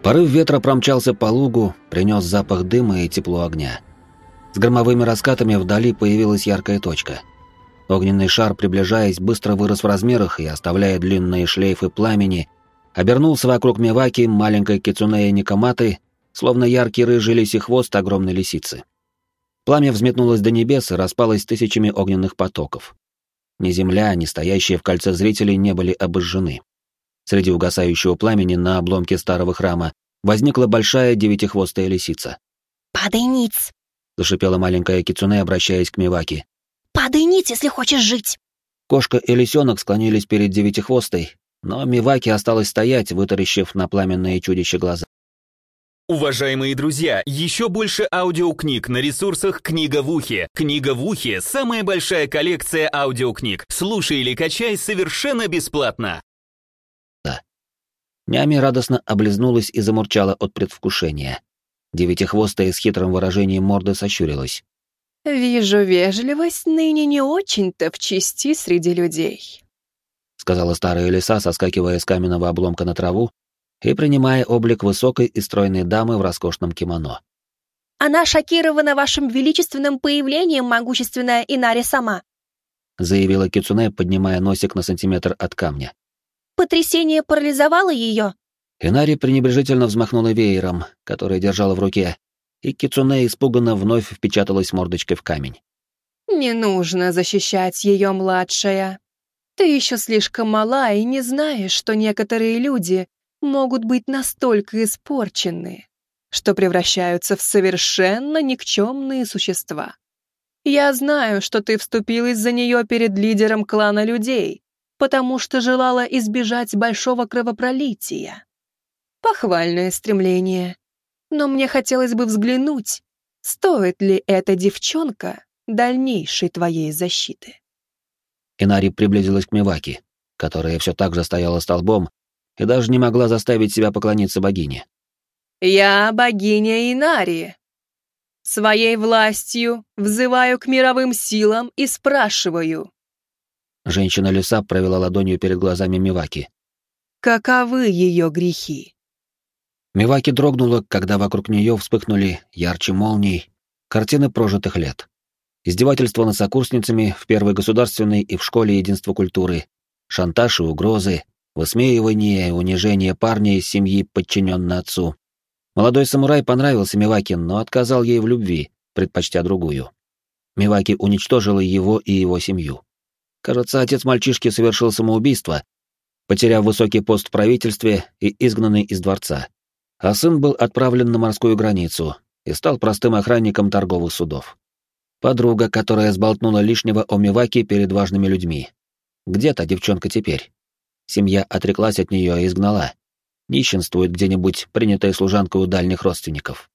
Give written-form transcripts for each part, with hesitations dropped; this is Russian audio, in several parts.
Порыв ветра промчался по лугу, принес запах дыма и тепло огня. С громовыми раскатами вдали появилась яркая точка. Огненный шар, приближаясь, быстро вырос в размерах и, оставляя длинные шлейфы пламени, обернулся вокруг Миваки маленькой кицунеи Никоматы, словно яркий рыжий лисий хвост огромной лисицы. Пламя взметнулось до небес и распалось тысячами огненных потоков. Ни земля, ни стоящие в кольце зрители не были обожжены. Среди угасающего пламени на обломке старого храма возникла большая девятихвостая лисица. «Падай ниц!» — зашипела маленькая кицунэ, обращаясь к Миваки. «Падай ниц, если хочешь жить!» Кошка и лисенок склонились перед девятихвостой, но Миваки осталась стоять, вытаращив на пламенное чудище глаза. Уважаемые друзья, еще больше аудиокниг на ресурсах «Книга в ухе». «Книга в ухе» — самая большая коллекция аудиокниг. Слушай или качай совершенно бесплатно. Нями радостно облизнулась и замурчала от предвкушения. Девятихвостая с хитрым выражением морды сощурилась. «Вижу, вежливость ныне не очень-то в чести среди людей», — сказала старая лиса, соскакивая с каменного обломка на траву и принимая облик высокой и стройной дамы в роскошном кимоно. «Она шокирована вашим величественным появлением, могущественная Инари сама», — заявила кицунэ, поднимая носик на сантиметр от камня. «Потрясение парализовало ее?» Инари пренебрежительно взмахнула веером, который держала в руке, и кицунэ испуганно вновь впечаталась мордочкой в камень. «Не нужно защищать ее, младшая. Ты еще слишком мала и не знаешь, что некоторые люди могут быть настолько испорчены, что превращаются в совершенно никчемные существа. Я знаю, что ты вступилась за нее перед лидером клана людей, потому что желала избежать большого кровопролития. Похвальное стремление. Но мне хотелось бы взглянуть, стоит ли эта девчонка дальнейшей твоей защиты». Инари приблизилась к Миваки, которая все так же стояла столбом и даже не могла заставить себя поклониться богине. «Я богиня Инари. Своей властью взываю к мировым силам и спрашиваю». Женщина-лиса провела ладонью перед глазами Миваки. «Каковы ее грехи?» Миваки дрогнула, когда вокруг нее вспыхнули ярче молний картины прожитых лет. Издевательства над сокурсницами в первой государственной и в школе единства культуры, шантаж и угрозы, высмеивание и унижение парня из семьи, подчиненной отцу. Молодой самурай понравился Миваки, но отказал ей в любви, предпочтя другую. Миваки уничтожила его и его семью. Кажется, отец мальчишки совершил самоубийство, потеряв высокий пост в правительстве и изгнанный из дворца. А сын был отправлен на морскую границу и стал простым охранником торговых судов. Подруга, которая сболтнула лишнего о Миваки перед важными людьми. Где та девчонка теперь? Семья отреклась от нее и изгнала. Нищенствует где-нибудь, принятая служанкой у дальних родственников.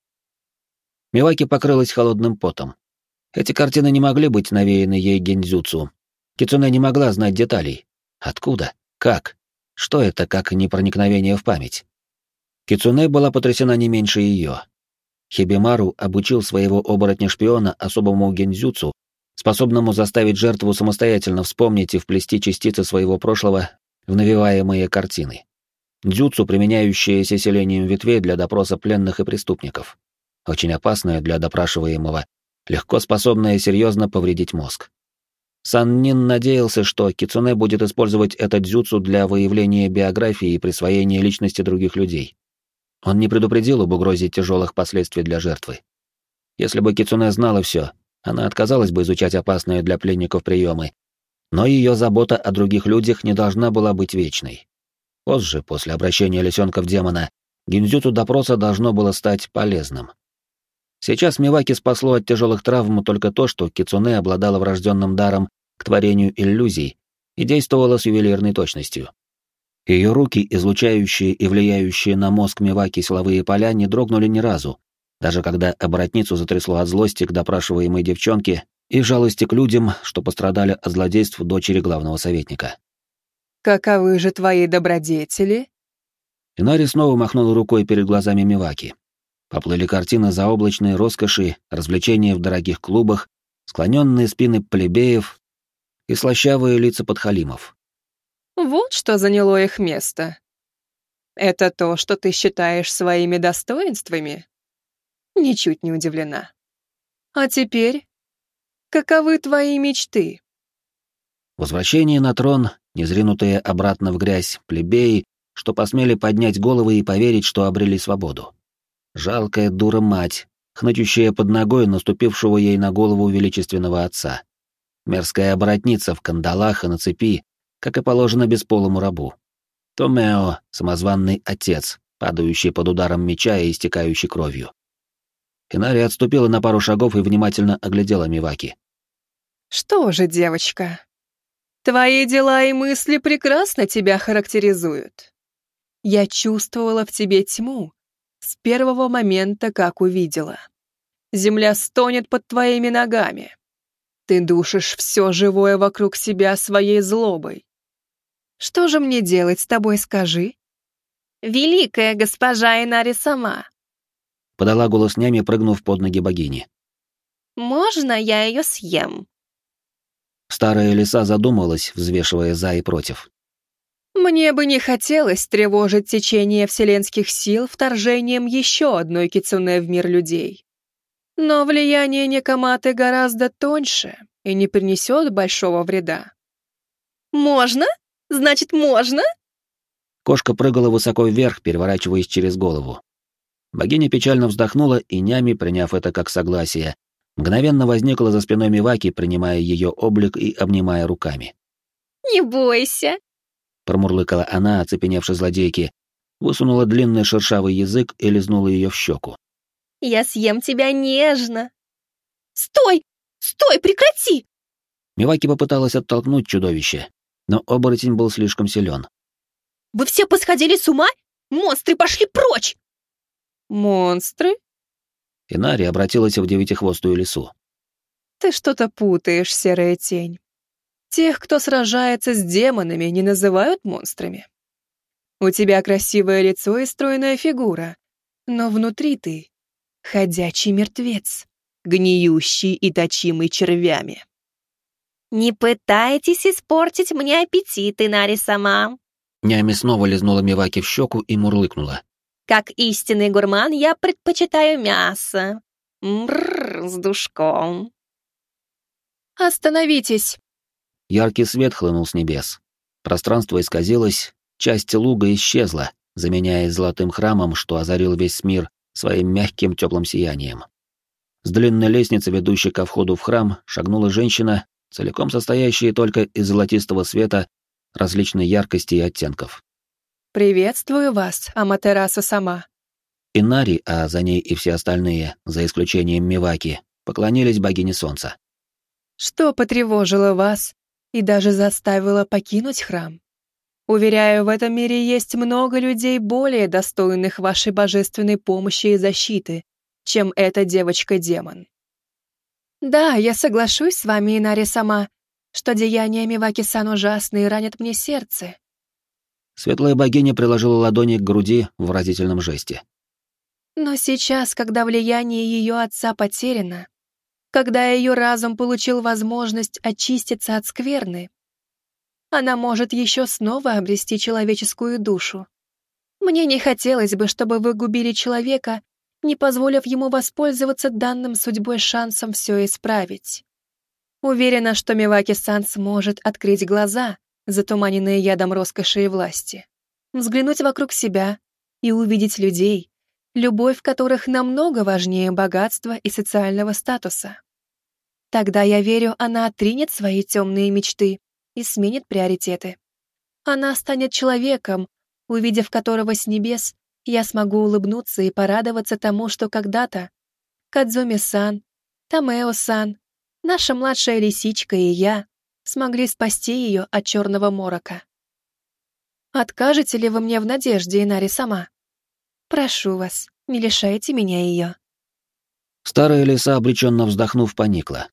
Миваки покрылась холодным потом. Эти картины не могли быть навеяны ей гендзюцу. Кицунэ не могла знать деталей. Откуда? Как? Что это, как непроникновение в память? Кицунэ была потрясена не меньше ее. Хибимару обучил своего оборотня-шпиона особому гендзюцу, способному заставить жертву самостоятельно вспомнить и вплести частицы своего прошлого в навеваемые картины. Дзюцу, применяющееся селением ветвей для допроса пленных и преступников. Очень опасное для допрашиваемого, легко способное серьезно повредить мозг. Саннин надеялся, что Кицунэ будет использовать это дзюцу для выявления биографии и присвоения личности других людей. Он не предупредил об угрозе тяжелых последствий для жертвы. Если бы Кицунэ знала все, она отказалась бы изучать опасные для пленников приемы, но ее забота о других людях не должна была быть вечной. Позже, после обращения лисенка в демона, гиндзюцу допроса должно было стать полезным. Сейчас Миваки спасло от тяжелых травм только то, что Кицунэ обладала врожденным даром к творению иллюзий и действовала с ювелирной точностью. Ее руки, излучающие и влияющие на мозг Миваки силовые поля, не дрогнули ни разу, даже когда оборотницу затрясло от злости к допрашиваемой девчонке и жалости к людям, что пострадали от злодейств дочери главного советника. «Каковы же твои добродетели?» Инари снова махнула рукой перед глазами Миваки. Поплыли картины заоблачной роскоши, развлечения в дорогих клубах, склоненные спины плебеев и слащавые лица подхалимов. «Вот что заняло их место. Это то, что ты считаешь своими достоинствами? Ничуть не удивлена. А теперь, каковы твои мечты? Возвращение на трон, незринутые обратно в грязь плебеи, что посмели поднять головы и поверить, что обрели свободу. Жалкая дура-мать, хнычущая под ногой наступившего ей на голову величественного отца. Мерзкая оборотница в кандалах и на цепи, как и положено бесполому рабу. Томео, самозванный отец, падающий под ударом меча и истекающий кровью. Инари отступила на пару шагов и внимательно оглядела Миваки. Что же, девочка, твои дела и мысли прекрасно тебя характеризуют. Я чувствовала в тебе тьму с первого момента, как увидела. Земля стонет под твоими ногами. Ты душишь все живое вокруг себя своей злобой. Что же мне делать с тобой, скажи? Великая госпожа Инари сама. Подала голос нями, прыгнув под ноги богини. Можно я ее съем? Старая лиса задумалась, взвешивая за и против. Мне бы не хотелось тревожить течение вселенских сил вторжением еще одной кицунэ в мир людей. Но влияние Некоматы гораздо тоньше и не принесет большого вреда. Можно? Значит, можно? Кошка прыгала высоко вверх, переворачиваясь через голову. Богиня печально вздохнула, и нями, приняв это как согласие, мгновенно возникла за спиной Миваки, принимая ее облик и обнимая руками. Не бойся. Промурлыкала она, оцепеневшей злодейки, высунула длинный шершавый язык и лизнула ее в щеку. Я съем тебя нежно. Стой! Стой, прекрати! Миваки попыталась оттолкнуть чудовище, но оборотень был слишком силен. Вы все посходили с ума? Монстры пошли прочь! Монстры? Инари обратилась в девятихвостую лису. Ты что-то путаешь, серая тень. Тех, кто сражается с демонами, не называют монстрами. У тебя красивое лицо и стройная фигура, но внутри ты — ходячий мертвец, гниющий и точимый червями. Не пытайтесь испортить мне аппетит, Инари сама. Нями снова лизнула Миваки в щеку и мурлыкнула. Как истинный гурман я предпочитаю мясо. С душком. Остановитесь! Яркий свет хлынул с небес. Пространство исказилось, часть луга исчезла, заменяясь золотым храмом, что озарил весь мир своим мягким теплым сиянием. С длинной лестницы, ведущей ко входу в храм, шагнула женщина, целиком состоящая только из золотистого света различной яркости и оттенков. Приветствую вас, Аматерасу сама. Инари, а за ней и все остальные, за исключением Миваки, поклонились богине солнца. Что потревожило вас и даже заставило покинуть храм? Уверяю, в этом мире есть много людей более достойных вашей божественной помощи и защиты, чем эта девочка-демон. Да, я соглашусь с вами, Инари сама, что деяния Миваки-сан ужасны и ранят мне сердце. Светлая богиня приложила ладони к груди в выразительном жесте. Но сейчас, когда влияние ее отца потеряно, когда ее разум получил возможность очиститься от скверны, она может еще снова обрести человеческую душу. Мне не хотелось бы, чтобы вы губили человека, не позволив ему воспользоваться данным судьбой шансом все исправить. Уверена, что Миваки-сан сможет открыть глаза, затуманенные ядом роскоши и власти, взглянуть вокруг себя и увидеть людей, любовь которых намного важнее богатства и социального статуса. Тогда, я верю, она отринет свои темные мечты и сменит приоритеты. Она станет человеком, увидев которого с небес, я смогу улыбнуться и порадоваться тому, что когда-то Кадзуми-сан, Томео-сан, наша младшая лисичка и я смогли спасти ее от черного морока. Откажете ли вы мне в надежде, Инари сама? Прошу вас, не лишайте меня ее. Старая лиса, обреченно вздохнув, поникла.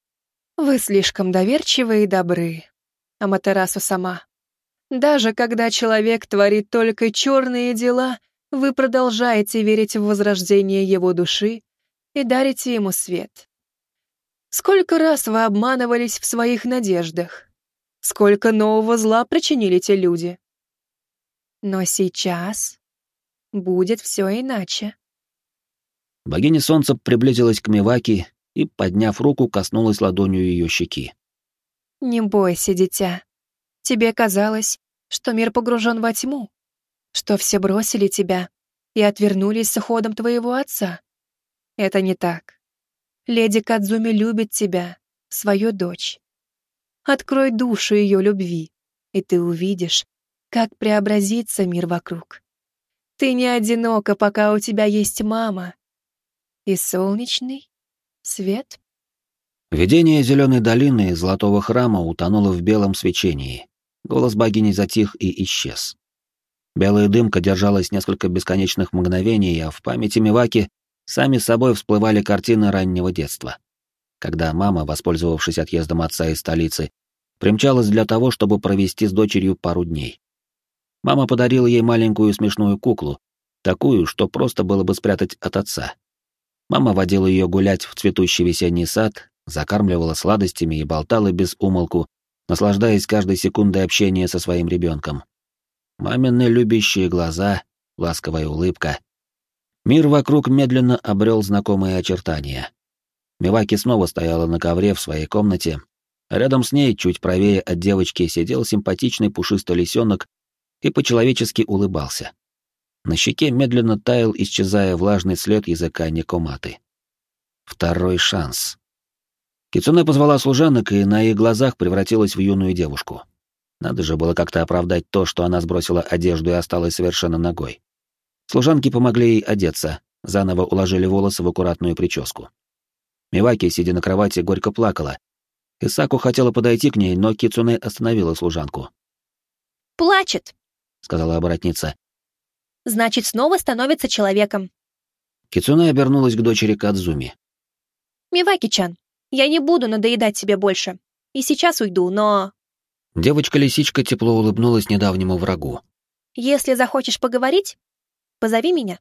Вы слишком доверчивы и добры, Аматерасу сама. Даже когда человек творит только черные дела, вы продолжаете верить в возрождение его души и дарите ему свет. Сколько раз вы обманывались в своих надеждах? Сколько нового зла причинили те люди? Но сейчас будет все иначе. Богиня солнца приблизилась к Миваки и, подняв руку, коснулась ладонью ее щеки. Не бойся, дитя. Тебе казалось, что мир погружен во тьму, что все бросили тебя и отвернулись с уходом твоего отца. Это не так. Леди Кадзуми любит тебя, свою дочь. Открой душу ее любви, и ты увидишь, как преобразится мир вокруг. Ты не одинока, пока у тебя есть мама. И солнечный свет. Видение зеленой долины и золотого храма утонуло в белом свечении. Голос богини затих и исчез. Белая дымка держалась несколько бесконечных мгновений, а в памяти Миваки сами собой всплывали картины раннего детства. Когда мама, воспользовавшись отъездом отца из столицы, примчалась для того, чтобы провести с дочерью пару дней. Мама подарила ей маленькую смешную куклу, такую, что просто было бы спрятать от отца. Мама водила ее гулять в цветущий весенний сад, закармливала сладостями и болтала без умолку, наслаждаясь каждой секундой общения со своим ребенком. Мамины любящие глаза, ласковая улыбка. Мир вокруг медленно обрел знакомые очертания. Миваки снова стояла на ковре в своей комнате, а рядом с ней, чуть правее от девочки, сидел симпатичный пушистый лисенок и по-человечески улыбался. На щеке медленно таял, исчезая влажный след языка Никоматы. Второй шанс. Кицуне позвала служанок и на их глазах превратилась в юную девушку. Надо же было как-то оправдать то, что она сбросила одежду и осталась совершенно нагой. Служанки помогли ей одеться, заново уложили волосы в аккуратную прическу. Миваки, сидя на кровати, горько плакала. Исаку хотела подойти к ней, но Кицуне остановила служанку. «Плачет», — сказала оборотница. значит, снова становится человеком. Кицуне обернулась к дочери Кадзуми. Миваки-чан, я не буду надоедать тебе больше. И сейчас уйду, но... Девочка-лисичка тепло улыбнулась недавнему врагу. Если захочешь поговорить, позови меня.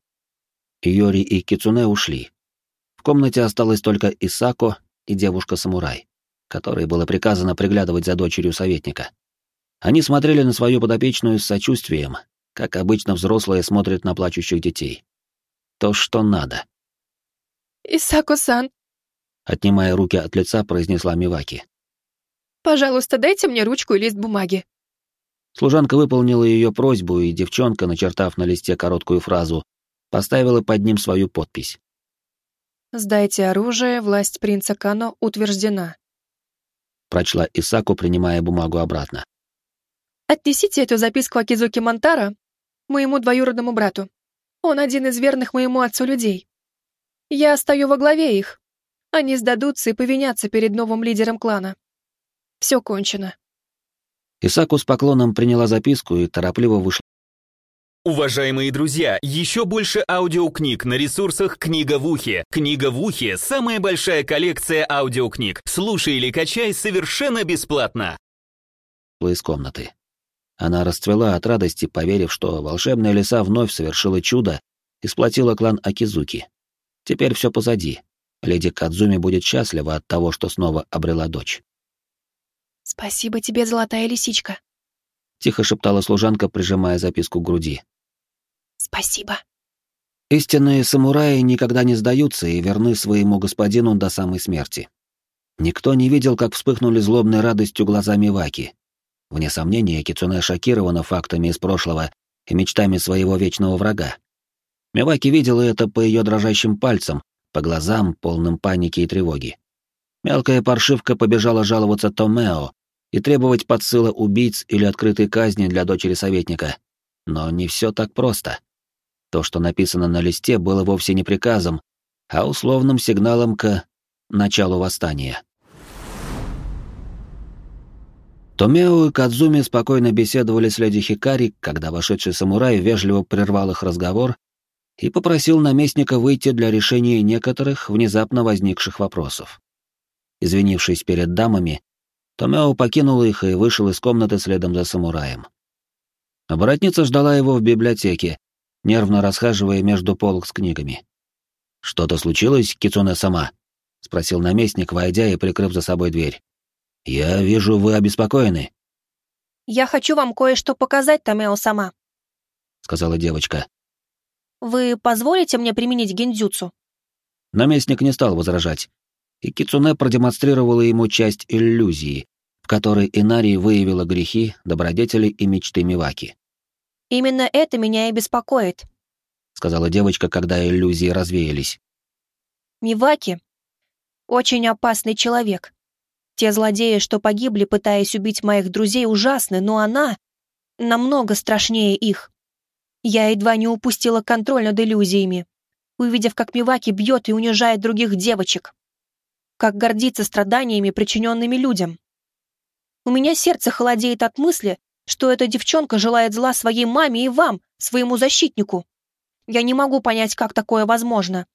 Йори и Кицуне ушли. В комнате осталась только Исако и девушка-самурай, которой было приказано приглядывать за дочерью советника. Они смотрели на свою подопечную с сочувствием, как обычно взрослые смотрят на плачущих детей. То, что надо. «Исако-сан, Отнимая руки от лица, произнесла Миваки. пожалуйста, дайте мне ручку и лист бумаги». Служанка выполнила ее просьбу, и девчонка, начертав на листе короткую фразу, поставила под ним свою подпись. «Сдайте оружие, власть принца Кано утверждена». Прочла Исаку, принимая бумагу обратно. «Отнесите эту записку Акизуки Монтаро моему двоюродному брату. Он один из верных моему отцу людей. Я стою во главе их. Они сдадутся и повинятся перед новым лидером клана. Все кончено». Исаку с поклоном приняла записку и торопливо вышла. Уважаемые друзья, еще больше аудиокниг на ресурсах «Книга в ухе». «Книга в ухе» — самая большая коллекция аудиокниг. Слушай или качай совершенно бесплатно. Из комнаты. Она расцвела от радости, поверив, что волшебная лиса вновь совершила чудо и сплотила клан Акизуки. Теперь все позади. Леди Кадзуми будет счастлива от того, что снова обрела дочь. Спасибо тебе, золотая лисичка. Тихо шептала служанка, прижимая записку к груди. Спасибо. Истинные самураи никогда не сдаются и верны своему господину до самой смерти. Никто не видел, как вспыхнули злобной радостью глаза Миваки. Вне сомнения, Кицуне шокирована фактами из прошлого и мечтами своего вечного врага. Миваки видела это по ее дрожащим пальцам, по глазам, полным паники и тревоги. Мелкая паршивка побежала жаловаться Томео и требовать подсыла убийц или открытой казни для дочери советника. Но не все так просто. То, что написано на листе, было вовсе не приказом, а условным сигналом к началу восстания. Томео и Кадзуми спокойно беседовали с леди Хикари, когда вошедший самурай вежливо прервал их разговор и попросил наместника выйти для решения некоторых внезапно возникших вопросов. Извинившись перед дамами, Томео покинул их и вышел из комнаты следом за самураем. Оборотница ждала его в библиотеке, нервно расхаживая между полок с книгами. «Что-то случилось, Кицуне-сама?» — спросил наместник, войдя и прикрыв за собой дверь. «Я вижу, вы обеспокоены». Я хочу вам кое-что показать, Томео-сама. сказала девочка. Вы позволите мне применить гиндзюцу? Наместник не стал возражать, и Кицуне продемонстрировала ему часть иллюзии, в которой Инари выявила грехи, добродетели и мечты Миваки. Именно это меня и беспокоит, сказала девочка, когда иллюзии развеялись. Миваки — очень опасный человек. Те злодеи, что погибли, пытаясь убить моих друзей, ужасны, но она намного страшнее их. Я едва не упустила контроль над иллюзиями, увидев, как Миваки бьет и унижает других девочек. Как гордится страданиями, причиненными людям. У меня сердце холодеет от мысли, что эта девчонка желает зла своей маме и вам, своему защитнику. Я не могу понять, как такое возможно.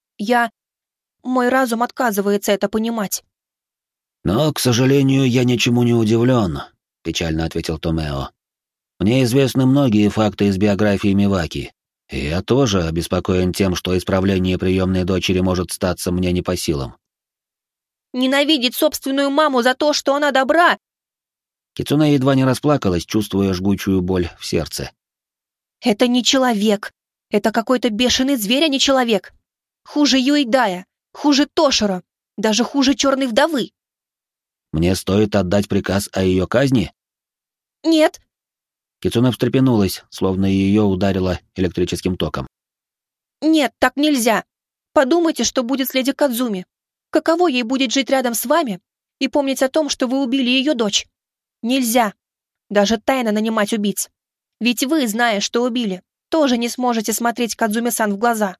Мой разум отказывается это понимать. «Но, к сожалению, я ничему не удивлен», — печально ответил Томео. «Мне известны многие факты из биографии Миваки, и я тоже обеспокоен тем, что исправление приемной дочери может статься мне не по силам». Ненавидеть собственную маму за то, что она добра!» Кицуне едва не расплакалась, чувствуя жгучую боль в сердце. «Это не человек. Это какой-то бешеный зверь, а не человек. Хуже Юэдая, хуже Тоширо, даже хуже Черной вдовы». «Мне стоит отдать приказ о ее казни?» «Нет». Кицуне встрепенулась, словно ее ударило электрическим током. «Нет, так нельзя. Подумайте, что будет с леди Кадзуми. Каково ей будет жить рядом с вами и помнить о том, что вы убили ее дочь? Нельзя. Даже тайно нанимать убийц. Ведь вы, зная, что убили, тоже не сможете смотреть Кадзуми-сан в глаза».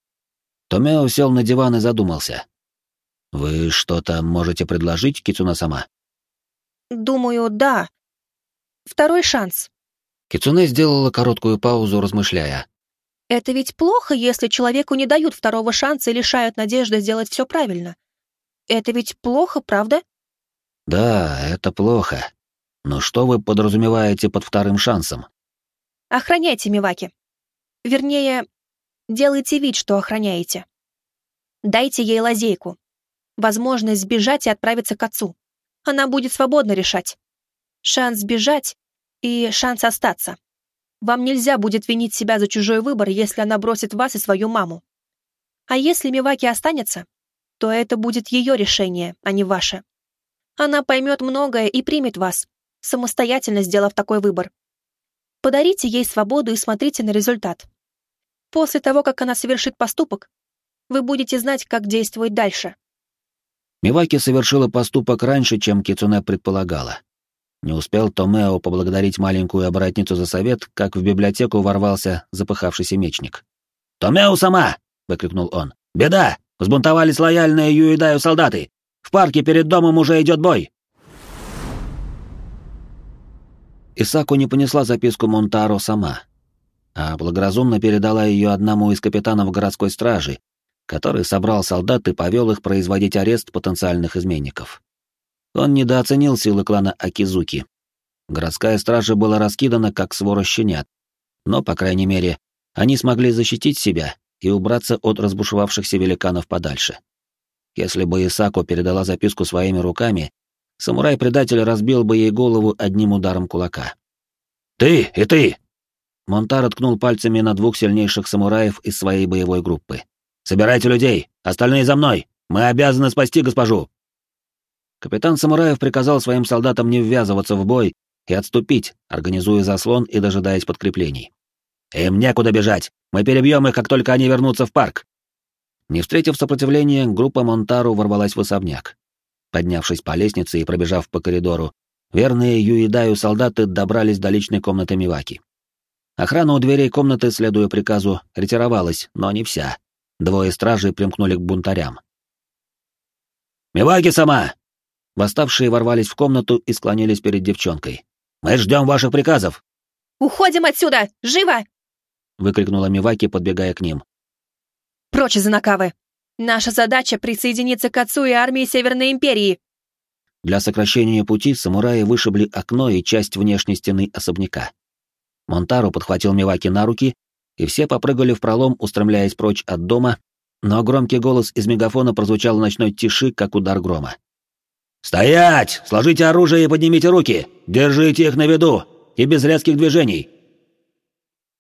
Томео сел на диван и задумался. «Вы что-то можете предложить, Кицуне-сама?» «Думаю, да. Второй шанс». Кицуне сделала короткую паузу, размышляя. Это ведь плохо, если человеку не дают второго шанса и лишают надежды сделать все правильно. Это ведь плохо, правда? Да, это плохо. Но что вы подразумеваете под вторым шансом? Охраняйте Миваки. Вернее, делайте вид, что охраняете. Дайте ей лазейку. Возможность сбежать и отправиться к отцу. Она будет свободно решать. Шанс сбежать и шанс остаться. Вам нельзя будет винить себя за чужой выбор, если она бросит вас и свою маму. А если Миваки останется, то это будет ее решение, а не ваше. Она поймет многое и примет вас, самостоятельно сделав такой выбор. Подарите ей свободу и смотрите на результат. После того, как она совершит поступок, вы будете знать, как действовать дальше. Миваки совершила поступок раньше, чем Кицуне предполагала. Не успел Томео поблагодарить маленькую оборотницу за совет, как в библиотеку ворвался запыхавшийся мечник. «Томео-сама!» — выкрикнул он. «Беда! Взбунтовались лояльные Юэдаю солдаты! В парке перед домом уже идет бой!» Исаку не понесла записку Монтаро сама, а благоразумно передала ее одному из капитанов городской стражи, который собрал солдат и повел их производить арест потенциальных изменников. Он недооценил силы клана Акизуки. Городская стража была раскидана, как свора щенят, но, по крайней мере, они смогли защитить себя и убраться от разбушевавшихся великанов подальше. Если бы Исаку передала записку своими руками, самурай-предатель разбил бы ей голову одним ударом кулака. «Ты и ты!» Монтаро ткнул пальцами на двух сильнейших самураев из своей боевой группы. «Собирайте людей! Остальные за мной! Мы обязаны спасти госпожу!» Капитан самураев приказал своим солдатам не ввязываться в бой и отступить, организуя заслон и дожидаясь подкреплений. «Им некуда бежать! Мы перебьем их, как только они вернутся в парк!» Не встретив сопротивления, группа Монтару ворвалась в особняк. Поднявшись по лестнице и пробежав по коридору, верные Юэдаю солдаты добрались до личной комнаты Миваки. Охрана у дверей комнаты, следуя приказу, ретировалась, но не вся. Двое стражей примкнули к бунтарям. «Миваки-сама!» Восставшие ворвались в комнату и склонились перед девчонкой. «Мы ждем ваших приказов!» «Уходим отсюда! Живо!» — выкрикнула Миваки, подбегая к ним. «Прочь из Анакавы! Наша задача — присоединиться к отцу и армии Северной Империи!» Для сокращения пути самураи вышибли окно и часть внешней стены особняка. Монтаро подхватил Миваки на руки, и все попрыгали в пролом, устремляясь прочь от дома, но громкий голос из мегафона прозвучал в ночной тиши, как удар грома. «Стоять! Сложите оружие и поднимите руки! Держите их на виду! И без резких движений!»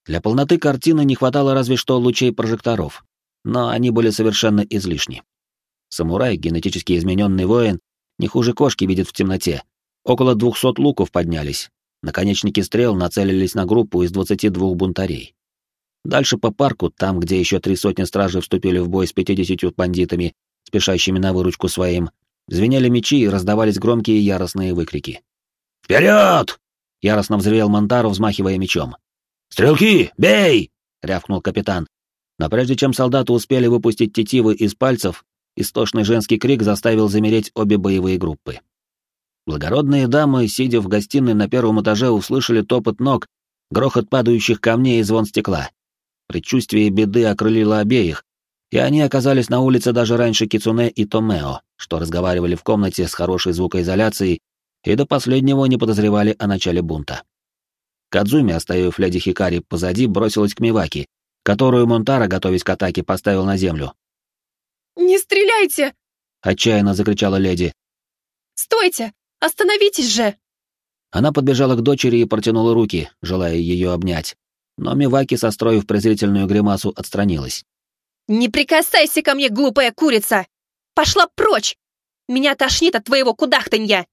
Для полноты картины не хватало разве что лучей прожекторов, но они были совершенно излишни. Самурай, генетически измененный воин, не хуже кошки видит в темноте. Около 200 луков поднялись. Наконечники стрел нацелились на группу из 22 бунтарей. Дальше по парку, там, где еще 300 стражей вступили в бой с 50 бандитами, спешащими на выручку своим, звенели мечи и раздавались громкие яростные выкрики. «Вперед!» — яростно взревел Монтаро, взмахивая мечом. «Стрелки, бей!» — рявкнул капитан. Но прежде чем солдаты успели выпустить тетивы из пальцев, истошный женский крик заставил замереть обе боевые группы. Благородные дамы, сидя в гостиной на первом этаже, услышали топот ног, грохот падающих камней и звон стекла. Предчувствие беды окрылило обеих, и они оказались на улице даже раньше Кицуне и Томео, что разговаривали в комнате с хорошей звукоизоляцией и до последнего не подозревали о начале бунта. Кадзуми, оставив леди Хикари позади, бросилась к Миваки, которую Монтаро, готовясь к атаке, поставил на землю. «Не стреляйте!» — отчаянно закричала леди. «Стойте! Остановитесь же!» Она подбежала к дочери и протянула руки, желая ее обнять, но Миваки, состроив презрительную гримасу, отстранилась. «Не прикасайся ко мне, глупая курица! Пошла прочь! Меня тошнит от твоего кудахтанья!»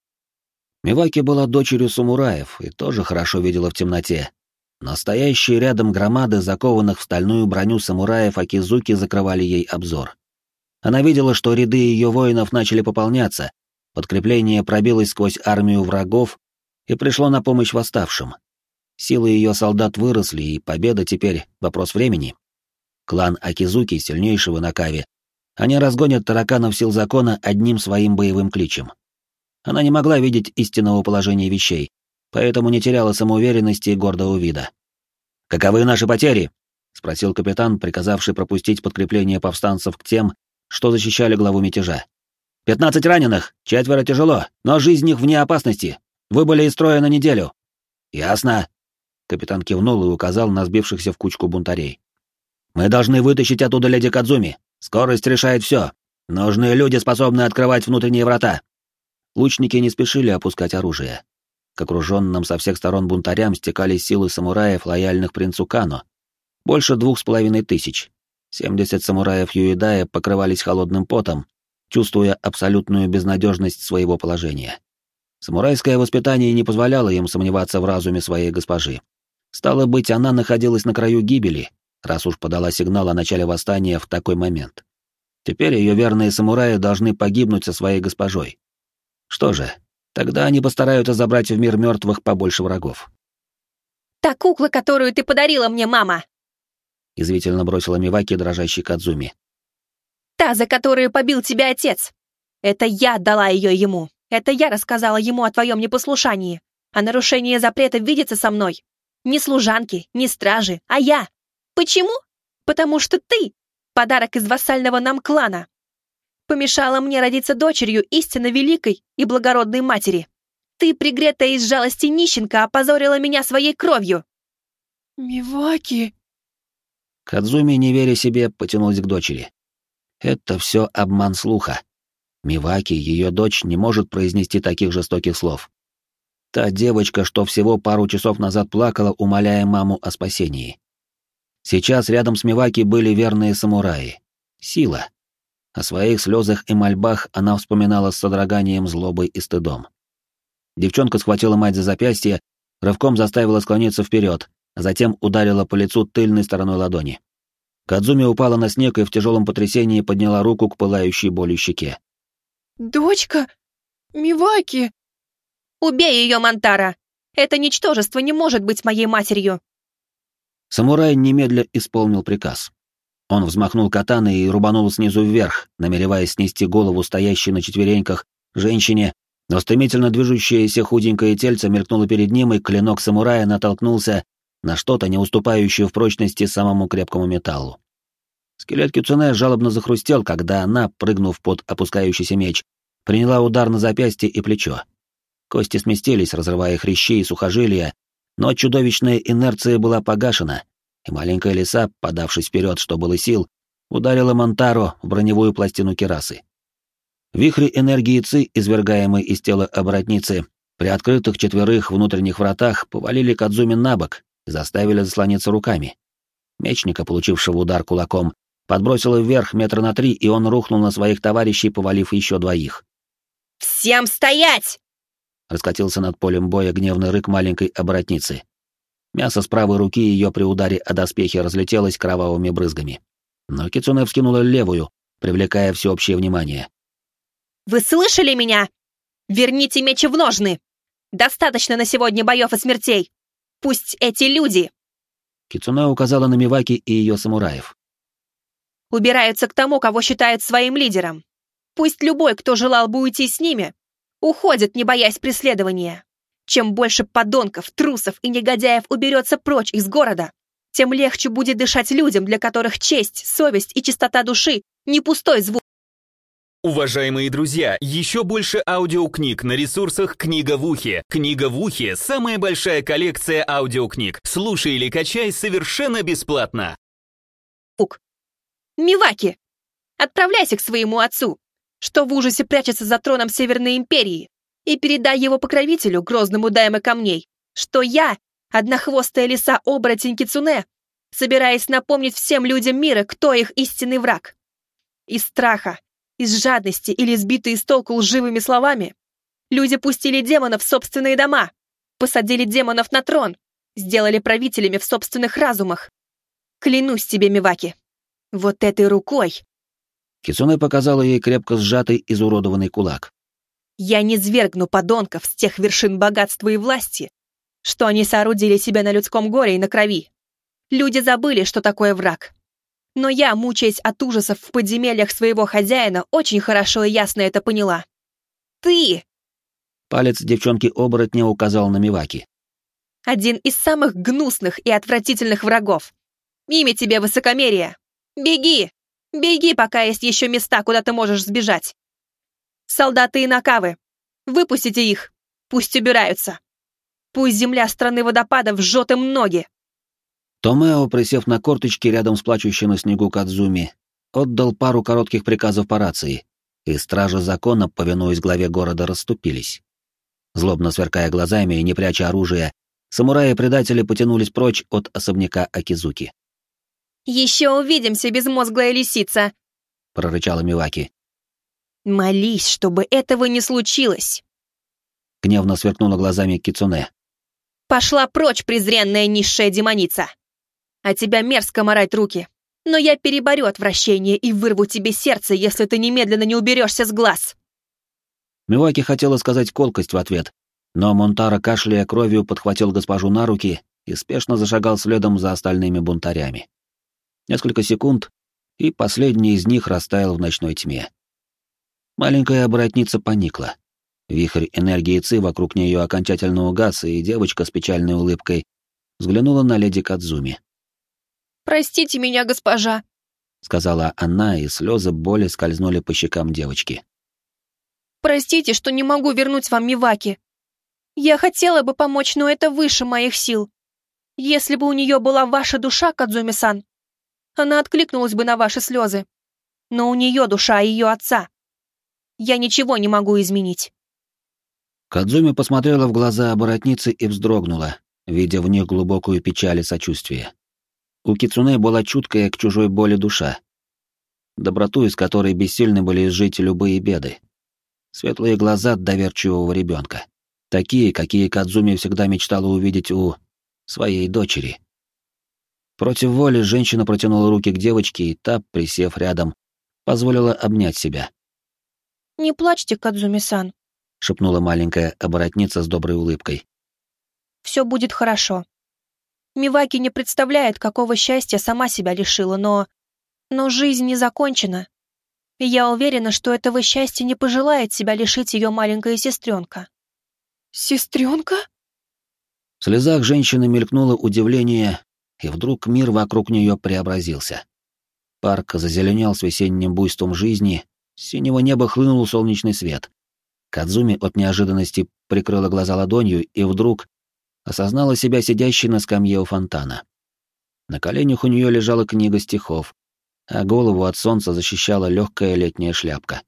Миваки была дочерью самураев и тоже хорошо видела в темноте. Но стоящие рядом громады, закованных в стальную броню самураев Акизуки, закрывали ей обзор. Она видела, что ряды ее воинов начали пополняться, подкрепление пробилось сквозь армию врагов и пришло на помощь восставшим. Силы ее солдат выросли, и победа теперь — вопрос времени. Клан Акизуки, сильнейшего на Каве, они разгонят тараканов сил закона одним своим боевым кличем. Она не могла видеть истинного положения вещей, поэтому не теряла самоуверенности и гордого вида. «Каковы наши потери?» — спросил капитан, приказавший пропустить подкрепление повстанцев к тем, что защищали главу мятежа. 15 раненых, 4 тяжело, но жизнь их вне опасности. Выбыли из строя на неделю». «Ясно». Капитан кивнул и указал на сбившихся в кучку бунтарей. «Мы должны вытащить оттуда леди Кадзуми. Скорость решает все. Нужны люди, способные открывать внутренние врата». Лучники не спешили опускать оружие. К окруженным со всех сторон бунтарям стекались силы самураев, лояльных принцу Кано. Больше 2500. 70 самураев Юэдая покрывались холодным потом, чувствуя абсолютную безнадежность своего положения. Самурайское воспитание не позволяло им сомневаться в разуме своей госпожи. Стало быть, она находилась на краю гибели, раз уж подала сигнал о начале восстания в такой момент. Теперь ее верные самураи должны погибнуть со своей госпожой. Что же, тогда они постараются забрать в мир мертвых побольше врагов. «Та кукла, которую ты подарила мне, мама!» — язвительно бросила Миваки дрожащей Кадзуми. «Та, за которую побил тебя отец! Это я дала ее ему! Это я рассказала ему о твоем непослушании, о нарушении запрета видеться со мной! Не служанки, не стражи, а я! Почему? Потому что ты — подарок из вассального нам клана! Помешала мне родиться дочерью истинно великой и благородной матери! Ты, пригретая из жалости нищенка, опозорила меня своей кровью!» «Миваки!» Кадзуми, не веря себе, потянулась к дочери. Это все обман слуха. Миваки, ее дочь, не может произнести таких жестоких слов. Та девочка, что всего пару часов назад плакала, умоляя маму о спасении. Сейчас рядом с Миваки были верные самураи. Сила. О своих слезах и мольбах она вспоминала с содроганием, злобой и стыдом. Девчонка схватила мать за запястье, рывком заставила склониться вперед, а затем ударила по лицу тыльной стороной ладони. Кадзуми упала на снег и в тяжелом потрясении подняла руку к пылающей болью щеке. «Дочка! Миваки!» «Убей ее, Монтаро! Это ничтожество не может быть моей матерью!» Самурай немедля исполнил приказ. Он взмахнул катаной и рубанул снизу вверх, намереваясь снести голову стоящей на четвереньках женщине, но стремительно движущееся худенькое тельце мелькнуло перед ним, и клинок самурая натолкнулся на что-то, не уступающее в прочности самому крепкому металлу. Скелет Кицуне жалобно захрустел, когда она, прыгнув под опускающийся меч, приняла удар на запястье и плечо. Кости сместились, разрывая хрящи и сухожилия, но чудовищная инерция была погашена, и маленькая лиса, подавшись вперед, что было сил, ударила Монтаро в броневую пластину кирасы. Вихри энергии Ци, извергаемой из тела оборотницы, при открытых 4 внутренних вратах повалили Кадзуми на бок, и заставили заслониться руками. Мечника, получившего удар кулаком, подбросило вверх 3 метра, и он рухнул на своих товарищей, повалив еще 2. «Всем стоять!» Раскатился над полем боя гневный рык маленькой оборотницы. Мясо с правой руки ее при ударе о доспехи разлетелось кровавыми брызгами. Но Кицуне вскинула левую, привлекая всеобщее внимание. «Вы слышали меня? Верните мечи в ножны! Достаточно на сегодня боев и смертей! Пусть эти люди...» Кицуне указала на Миваки и ее самураев. «Убираются к тому, кого считают своим лидером. Пусть любой, кто желал бы уйти с ними, уходит, не боясь преследования. Чем больше подонков, трусов и негодяев уберется прочь из города, тем легче будет дышать людям, для которых честь, совесть и чистота души не пустой звук». Уважаемые друзья, еще больше аудиокниг на ресурсах «Книга в ухе». «Книга в ухе» — самая большая коллекция аудиокниг. Слушай или качай совершенно бесплатно. «Миваки, отправляйся к своему отцу, что в ужасе прячется за троном Северной Империи, и передай его покровителю, грозному Дайме Камней, что я, однохвостая лиса-оборотень Кицуне, собираюсь напомнить всем людям мира, кто их истинный враг. Из страха, из жадности или сбитые с толку лживыми словами люди пустили демонов в собственные дома, посадили демонов на трон, сделали правителями в собственных разумах. Клянусь тебе, Миваки, вот этой рукой...» Кицуне показала ей крепко сжатый, изуродованный кулак. «Я не низвергну подонков с тех вершин богатства и власти, что они соорудили себя на людском горе и на крови. Люди забыли, что такое враг. Но я, мучаясь от ужасов в подземельях своего хозяина, очень хорошо и ясно это поняла. Ты!» Палец девчонки-оборотня указал на Миваки. «Один из самых гнусных и отвратительных врагов. Имя тебе высокомерие. Беги! Беги, пока есть еще места, куда ты можешь сбежать. Солдаты и накавы, выпустите их, пусть убираются. Пусть земля страны водопадов жжет им ноги». Томео, присев на корточки рядом с плачущей на снегу Кадзуми, отдал пару коротких приказов по рации, и стражи закона, повинуясь главе города, расступились. Злобно сверкая глазами и не пряча оружия, самураи-предатели потянулись прочь от особняка Акизуки. «Еще увидимся, безмозглая лисица!» — прорычала Миваки. «Молись, чтобы этого не случилось!» Гневно сверкнула глазами Кицуне. «Пошла прочь, презренная низшая демоница! А тебя мерзко марать руки, но я переборю отвращение и вырву тебе сердце, если ты немедленно не уберешься с глаз!» Миваки хотела сказать колкость в ответ, но Монтаро, кашляя кровью, подхватил госпожу на руки и спешно зашагал следом за остальными бунтарями. Несколько секунд, и последний из них растаял в ночной тьме. Маленькая оборотница поникла. Вихрь энергии Ци вокруг нее окончательно угас, и девочка с печальной улыбкой взглянула на леди Кадзуми. «Простите меня, госпожа», — сказала она, и слезы боли скользнули по щекам девочки. «Простите, что не могу вернуть вам Миваки. Я хотела бы помочь, но это выше моих сил. Если бы у нее была ваша душа, Кадзуми-сан, она откликнулась бы на ваши слезы. Но у нее душа ее отца. Я ничего не могу изменить». Кадзуми посмотрела в глаза оборотницы и вздрогнула, видя в них глубокую печаль и сочувствие. У Кицуне была чуткая к чужой боли душа, доброту из которой бессильны были изжить любые беды. Светлые глаза доверчивого ребенка, такие, какие Кадзуми всегда мечтала увидеть у своей дочери. Против воли женщина протянула руки к девочке, и та, присев рядом, позволила обнять себя. «Не плачьте, Кадзуми-сан», — шепнула маленькая оборотница с доброй улыбкой. «Все будет хорошо. Миваки не представляет, какого счастья сама себя лишила, но жизнь не закончена. И я уверена, что этого счастья не пожелает себя лишить ее маленькая сестренка». «Сестренка?» В слезах женщины мелькнуло удивление, и вдруг мир вокруг нее преобразился. Парк зазеленел с весенним буйством жизни, с синего неба хлынул солнечный свет. Кадзуми от неожиданности прикрыла глаза ладонью и вдруг осознала себя сидящей на скамье у фонтана. На коленях у нее лежала книга стихов, а голову от солнца защищала легкая летняя шляпка.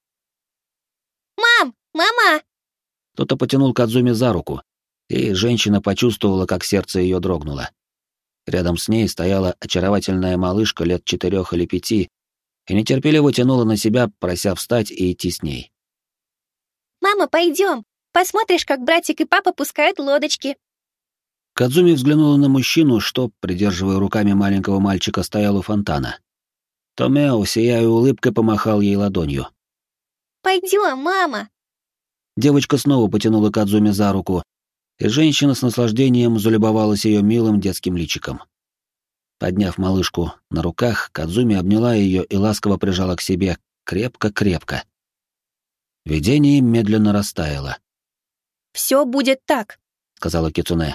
«Мам! Мама!» Кто-то потянул Кадзуми за руку, и женщина почувствовала, как сердце ее дрогнуло. Рядом с ней стояла очаровательная малышка лет 4 или 5 и нетерпеливо тянула на себя, прося встать и идти с ней. «Мама, пойдем! Посмотришь, как братик и папа пускают лодочки!» Кадзуми взглянула на мужчину, что, придерживая руками маленького мальчика, стоял у фонтана. Томео, сияя улыбкой, помахал ей ладонью. «Пойдем, мама!» Девочка снова потянула Кадзуми за руку, и женщина с наслаждением залюбовалась ее милым детским личиком. Подняв малышку на руках, Кадзуми обняла ее и ласково прижала к себе крепко-крепко. Видение медленно растаяло. «Все будет так», — сказала Кицуне.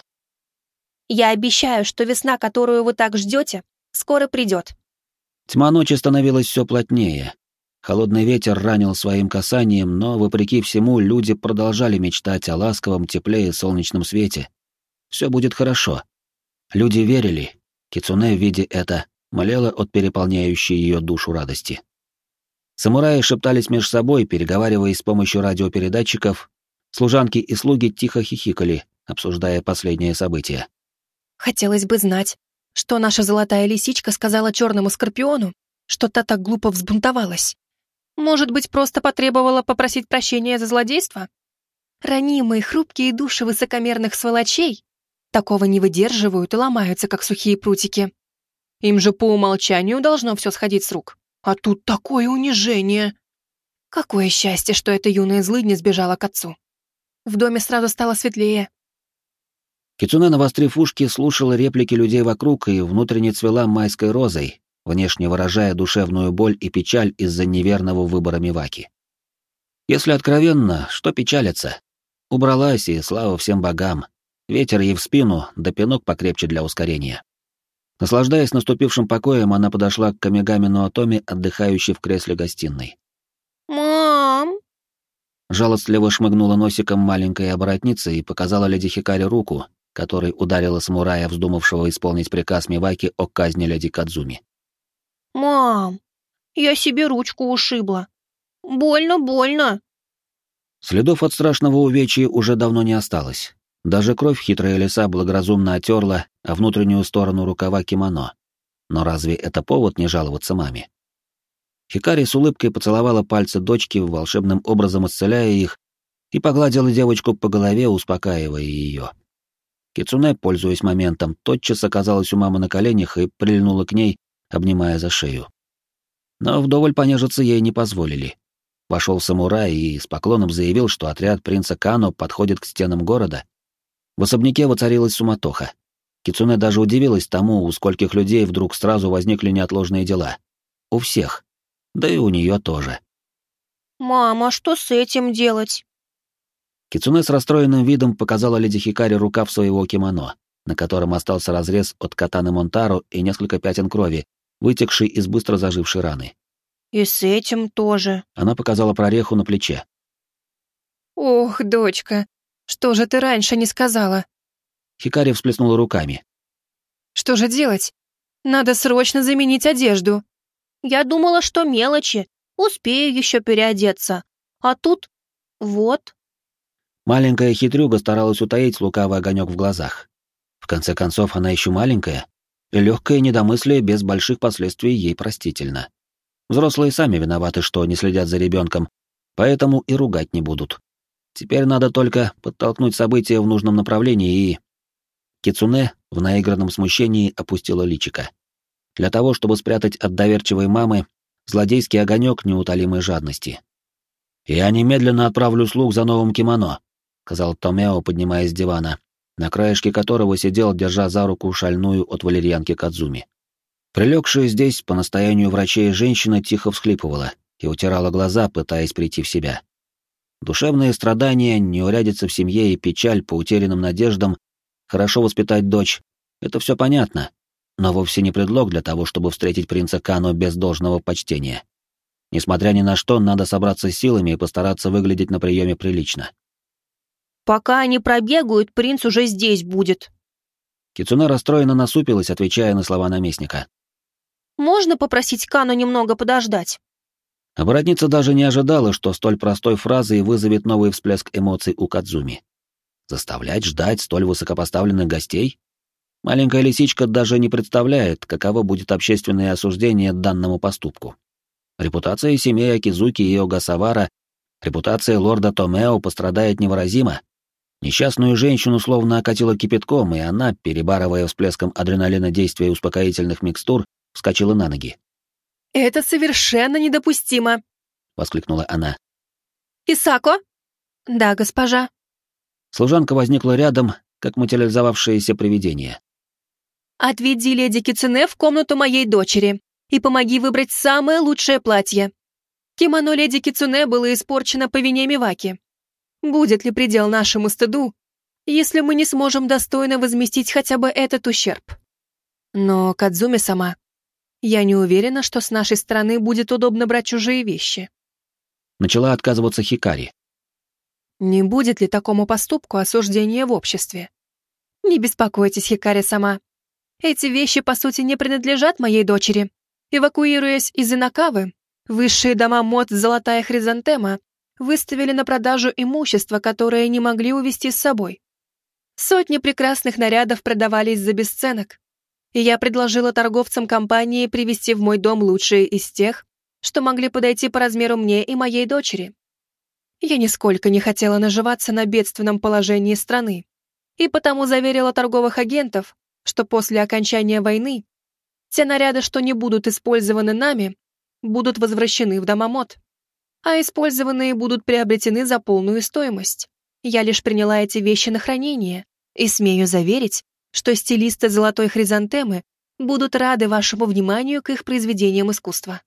«Я обещаю, что весна, которую вы так ждете, скоро придет». Тьма ночи становилась все плотнее. Холодный ветер ранил своим касанием, но, вопреки всему, люди продолжали мечтать о ласковом тепле и солнечном свете. Все будет хорошо. Люди верили. Кицуне, видя это, молела от переполняющей ее душу радости. Самураи шептались меж собой, переговариваясь с помощью радиопередатчиков. Служанки и слуги тихо хихикали, обсуждая последние события. Хотелось бы знать, что наша золотая лисичка сказала черному скорпиону, что та так глупо взбунтовалась. Может быть, просто потребовала попросить прощения за злодейство? Ранимые, хрупкие души высокомерных сволочей такого не выдерживают и ломаются, как сухие прутики. Им же по умолчанию должно все сходить с рук. А тут такое унижение. Какое счастье, что эта юная злыдня сбежала к отцу. В доме сразу стало светлее. Кицуне, навострив ушки, слушала реплики людей вокруг и внутренне цвела майской розой, внешне выражая душевную боль и печаль из-за неверного выбора Миваки. Если откровенно, что печалиться? Убралась, и слава всем богам. Ветер ей в спину, да пинок покрепче для ускорения. Наслаждаясь наступившим покоем, она подошла к Камигами Ноотоми, отдыхающей в кресле гостиной. «Мам!» Жалостливо шмыгнула носиком маленькая оборотница и показала леди Хикари руку, которой ударила самурая, вздумавшего исполнить приказ Миваки о казни леди Кадзуми. «Мам, я себе ручку ушибла. Больно, больно!» Следов от страшного увечья уже давно не осталось. Даже кровь хитрая лиса благоразумно отерла о внутреннюю сторону рукава кимоно. Но разве это повод не жаловаться маме? Хикари с улыбкой поцеловала пальцы дочки, волшебным образом исцеляя их, и погладила девочку по голове, успокаивая ее. Кицуне, пользуясь моментом, тотчас оказалась у мамы на коленях и прильнула к ней, обнимая за шею. Но вдоволь понежиться ей не позволили. Вошел самурай и с поклоном заявил, что отряд принца Кано подходит к стенам города. В особняке воцарилась суматоха. Кицуне даже удивилась тому, у скольких людей вдруг сразу возникли неотложные дела. У всех. Да и у нее тоже. «Мама, что с этим делать?» Кицуне с расстроенным видом показала леди Хикари рукав своего кимоно, на котором остался разрез от катаны Монтаро и несколько пятен крови, вытекшей из быстро зажившей раны. «И с этим тоже». Она показала прореху на плече. Ох, дочка, что же ты раньше не сказала? Хикари всплеснула руками. Что же делать? Надо срочно заменить одежду. «Я думала, что мелочи. Успею еще переодеться. А тут... вот». Маленькая хитрюга старалась утаить лукавый огонек в глазах. В конце концов, она еще маленькая, и легкое недомыслие без больших последствий ей простительно. Взрослые сами виноваты, что не следят за ребенком, поэтому и ругать не будут. Теперь надо только подтолкнуть события в нужном направлении и... Кицуне в наигранном смущении опустила личико. Для того, чтобы спрятать от доверчивой мамы злодейский огонек неутолимой жадности. «Я немедленно отправлю слуг за новым кимоно», — сказал Томео, поднимаясь с дивана, на краешке которого сидел, держа за руку шальную от валерьянки Кадзуми. Прилегшая здесь, по настоянию врачей, женщина тихо всхлипывала и утирала глаза, пытаясь прийти в себя. Душевные страдания, неурядица в семье и печаль по утерянным надеждам хорошо воспитать дочь — это все понятно, но вовсе не предлог для того, чтобы встретить принца Кано без должного почтения. Несмотря ни на что, надо собраться с силами и постараться выглядеть на приеме прилично. «Пока они пробегают, принц уже здесь будет». Кицуне расстроенно насупилась, отвечая на слова наместника. «Можно попросить Кану немного подождать?» Оборотница даже не ожидала, что столь простой фразой вызовет новый всплеск эмоций у Кадзуми. Заставлять ждать столь высокопоставленных гостей? Маленькая лисичка даже не представляет, каково будет общественное осуждение данному поступку. Репутация семьи Акизуки и Огасавара, репутация лорда Томео пострадает невыразимо. Несчастную женщину словно окатило кипятком, и она, перебарывая всплеском адреналина действия успокоительных микстур, вскочила на ноги. «Это совершенно недопустимо!» — воскликнула она. «Исако?» «Да, госпожа». Служанка возникла рядом, как материализовавшееся привидение. «Отведи леди Кицуне в комнату моей дочери и помоги выбрать самое лучшее платье. Кимоно леди Кицуне было испорчено по вине Миваки. Будет ли предел нашему стыду, если мы не сможем достойно возместить хотя бы этот ущерб? Но, Кадзуми-сама, я не уверена, что с нашей стороны будет удобно брать чужие вещи». Начала отказываться Хикари. Не будет ли такому поступку осуждения в обществе? Не беспокойтесь, Хикари-сама. Эти вещи, по сути, не принадлежат моей дочери. Эвакуируясь из Инакавы, высшие дома мод «Золотая хризантема» выставили на продажу имущество, которое не могли увезти с собой. Сотни прекрасных нарядов продавались за бесценок, и я предложила торговцам компании привезти в мой дом лучшие из тех, что могли подойти по размеру мне и моей дочери. Я нисколько не хотела наживаться на бедственном положении страны, и потому заверила торговых агентов, что после окончания войны те наряды, что не будут использованы нами, будут возвращены в дома мод, а использованные будут приобретены за полную стоимость. Я лишь приняла эти вещи на хранение и смею заверить, что стилисты «Золотой хризантемы» будут рады вашему вниманию к их произведениям искусства.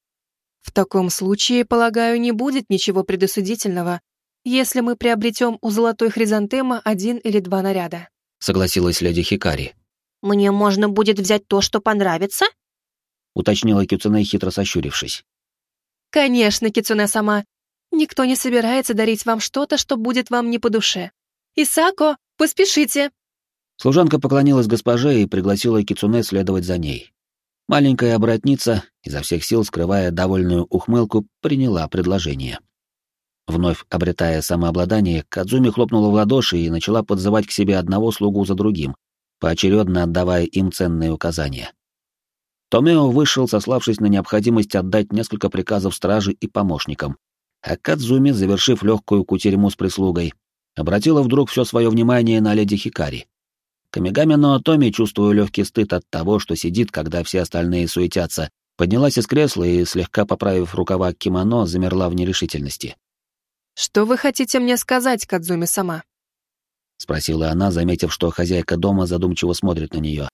В таком случае, полагаю, не будет ничего предосудительного, если мы приобретем у «Золотой хризантемы» 1 или 2 наряда. Согласилась леди Хикари. «Мне можно будет взять то, что понравится?» Уточнила Кицуне, хитро сощурившись. «Конечно, Кицуне-сама. Никто не собирается дарить вам что-то, что будет вам не по душе. Исако, поспешите!» Служанка поклонилась госпоже и пригласила Кицуне следовать за ней. Маленькая оборотница, изо всех сил скрывая довольную ухмылку, приняла предложение. Вновь обретая самообладание, Кадзуми хлопнула в ладоши и начала подзывать к себе одного слугу за другим, поочередно отдавая им ценные указания. Томео вышел, сославшись на необходимость отдать несколько приказов страже и помощникам, а Кадзуми, завершив легкую кутерьму с прислугой, обратила вдруг все свое внимание на леди Хикари. Камигами Ноотоми, чувствуя легкий стыд от того, что сидит, когда все остальные суетятся, поднялась из кресла и, слегка поправив рукава кимоно, замерла в нерешительности. «Что вы хотите мне сказать, Кадзуми-сама?» — спросила она, заметив, что хозяйка дома задумчиво смотрит на нее.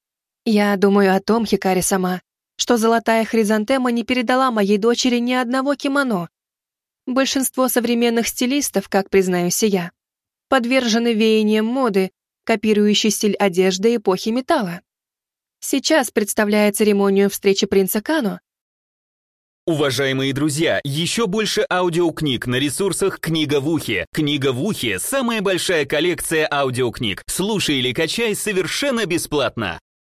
«Я думаю о том, Хикари-сама, что золотая хризантема не передала моей дочери ни одного кимоно. Большинство современных стилистов, как признаюсь я, подвержены веяниям моды, копирующей стиль одежды эпохи металла. Сейчас, представляя церемонию встречи принца Кано, Уважаемые друзья, еще больше аудиокниг на ресурсах «Книга в ухе». «Книга в ухе» — самая большая коллекция аудиокниг. Слушай или качай совершенно бесплатно.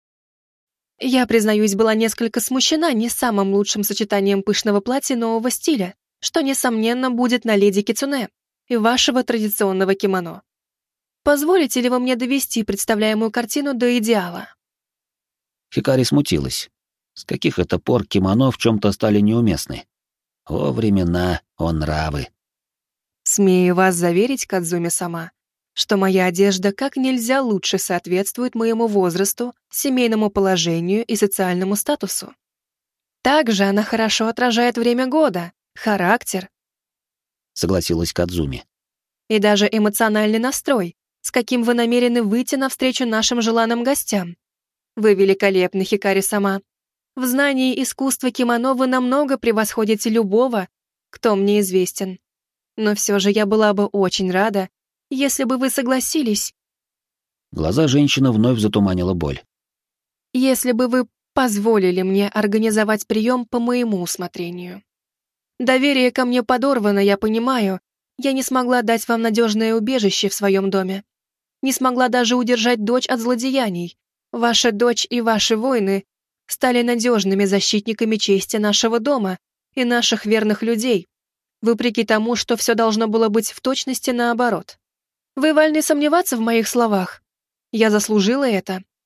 я, признаюсь, была несколько смущена не самым лучшим сочетанием пышного платья нового стиля, что, несомненно, будет на леди Кицуне и вашего традиционного кимоно. Позволите ли вы мне довести представляемую картину до идеала?» Хикари смутилась. С каких это пор кимоно в чем-то стали неуместны? О, времена, о, нравы. «Смею вас заверить, Кадзуми-сама, что моя одежда как нельзя лучше соответствует моему возрасту, семейному положению и социальному статусу. Также она хорошо отражает время года, характер», — согласилась Кадзуми. «и даже эмоциональный настрой, с каким вы намерены выйти навстречу нашим желанным гостям. Вы великолепны, Хикари-сама. В знании искусства кимоно вы намного превосходите любого, кто мне известен. Но все же я была бы очень рада, если бы вы согласились, Глаза женщины вновь затуманила боль. если бы вы позволили мне организовать прием по моему усмотрению. Доверие ко мне подорвано, я понимаю. Я не смогла дать вам надежное убежище в своем доме. Не смогла даже удержать дочь от злодеяний. Ваша дочь и ваши воины стали надежными защитниками чести нашего дома и наших верных людей, вопреки тому, что все должно было быть в точности наоборот. Вы вольны сомневаться в моих словах. Я заслужила это,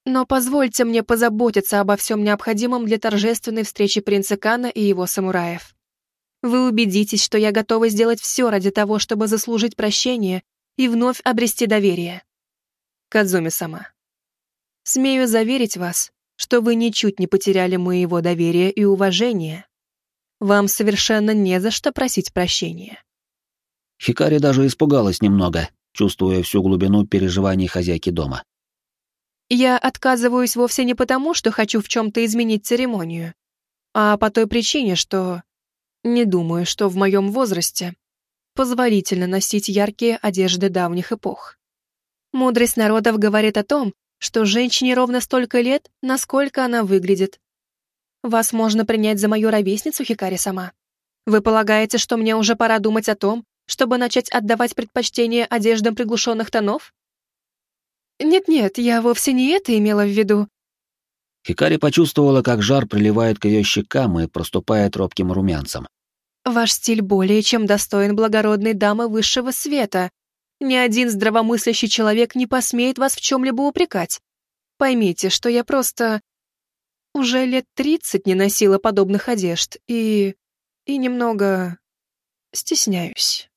Но позвольте мне позаботиться обо всем необходимом для торжественной встречи принца Кана и его самураев. Вы убедитесь, что я готова сделать все ради того, чтобы заслужить прощение и вновь обрести доверие. Кадзуми-сама, смею заверить вас, что вы ничуть не потеряли моего доверия и уважения. Вам совершенно не за что просить прощения. Хикари даже испугалась немного, чувствуя всю глубину переживаний хозяйки дома. Я отказываюсь вовсе не потому, что хочу в чем-то изменить церемонию, а по той причине, что не думаю, что в моем возрасте позволительно носить яркие одежды давних эпох. Мудрость народов говорит о том, что женщине ровно столько лет, насколько она выглядит. Вас можно принять за мою ровесницу, Хикари-сама. Вы полагаете, что мне уже пора думать о том, чтобы начать отдавать предпочтение одеждам приглушенных тонов? Нет-нет, я вовсе не это имела в виду. Хикари почувствовала, как жар приливает к ее щекам и проступает робким румянцем. Ваш стиль более чем достоин благородной дамы высшего света. Ни один здравомыслящий человек не посмеет вас в чем-либо упрекать. Поймите, что я просто уже лет 30 не носила подобных одежд и немного стесняюсь.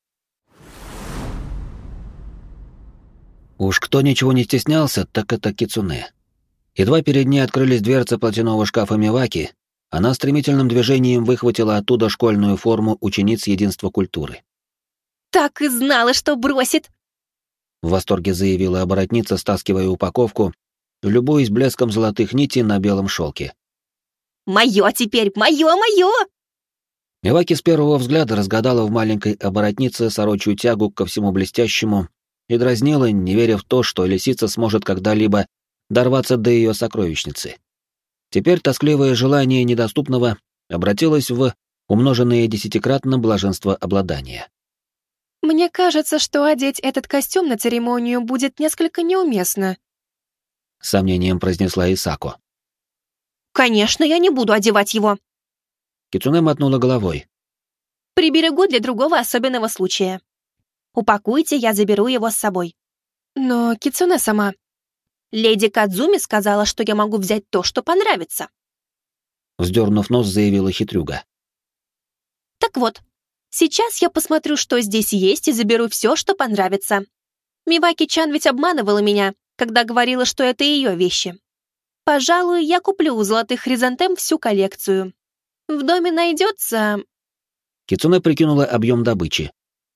Уж кто ничего не стеснялся, так это Кицуне. Едва перед ней открылись дверцы платяного шкафа Миваки, она стремительным движением выхватила оттуда школьную форму учениц Единства культуры. Так и знала, что бросит. В восторге заявила оборотница, стаскивая упаковку, любуясь блеском золотых нитей на белом шелке. Мое теперь, мое! Миваки с первого взгляда разгадала в маленькой оборотнице сорочью тягу ко всему блестящему и дразнила, не веря в то, что лисица сможет когда-либо дорваться до ее сокровищницы. Теперь тоскливое желание недоступного обратилось в умноженное десятикратно блаженство обладания. Мне кажется, что одеть этот костюм на церемонию будет несколько неуместно. С сомнением произнесла Исако. Конечно, я не буду одевать его. Кицуне мотнула головой. Приберегу для другого особенного случая. Упакуйте, я заберу его с собой. Но Кицуне сама. Леди Кадзуми сказала, что я могу взять то, что понравится. Вздернув нос, заявила хитрюга. Так вот, сейчас я посмотрю, что здесь есть, и заберу все, что понравится. Миваки-чан ведь обманывала меня, когда говорила, что это ее вещи. Пожалуй, я куплю у золотых хризантем всю коллекцию. В доме найдется... Кицуне прикинула объем добычи.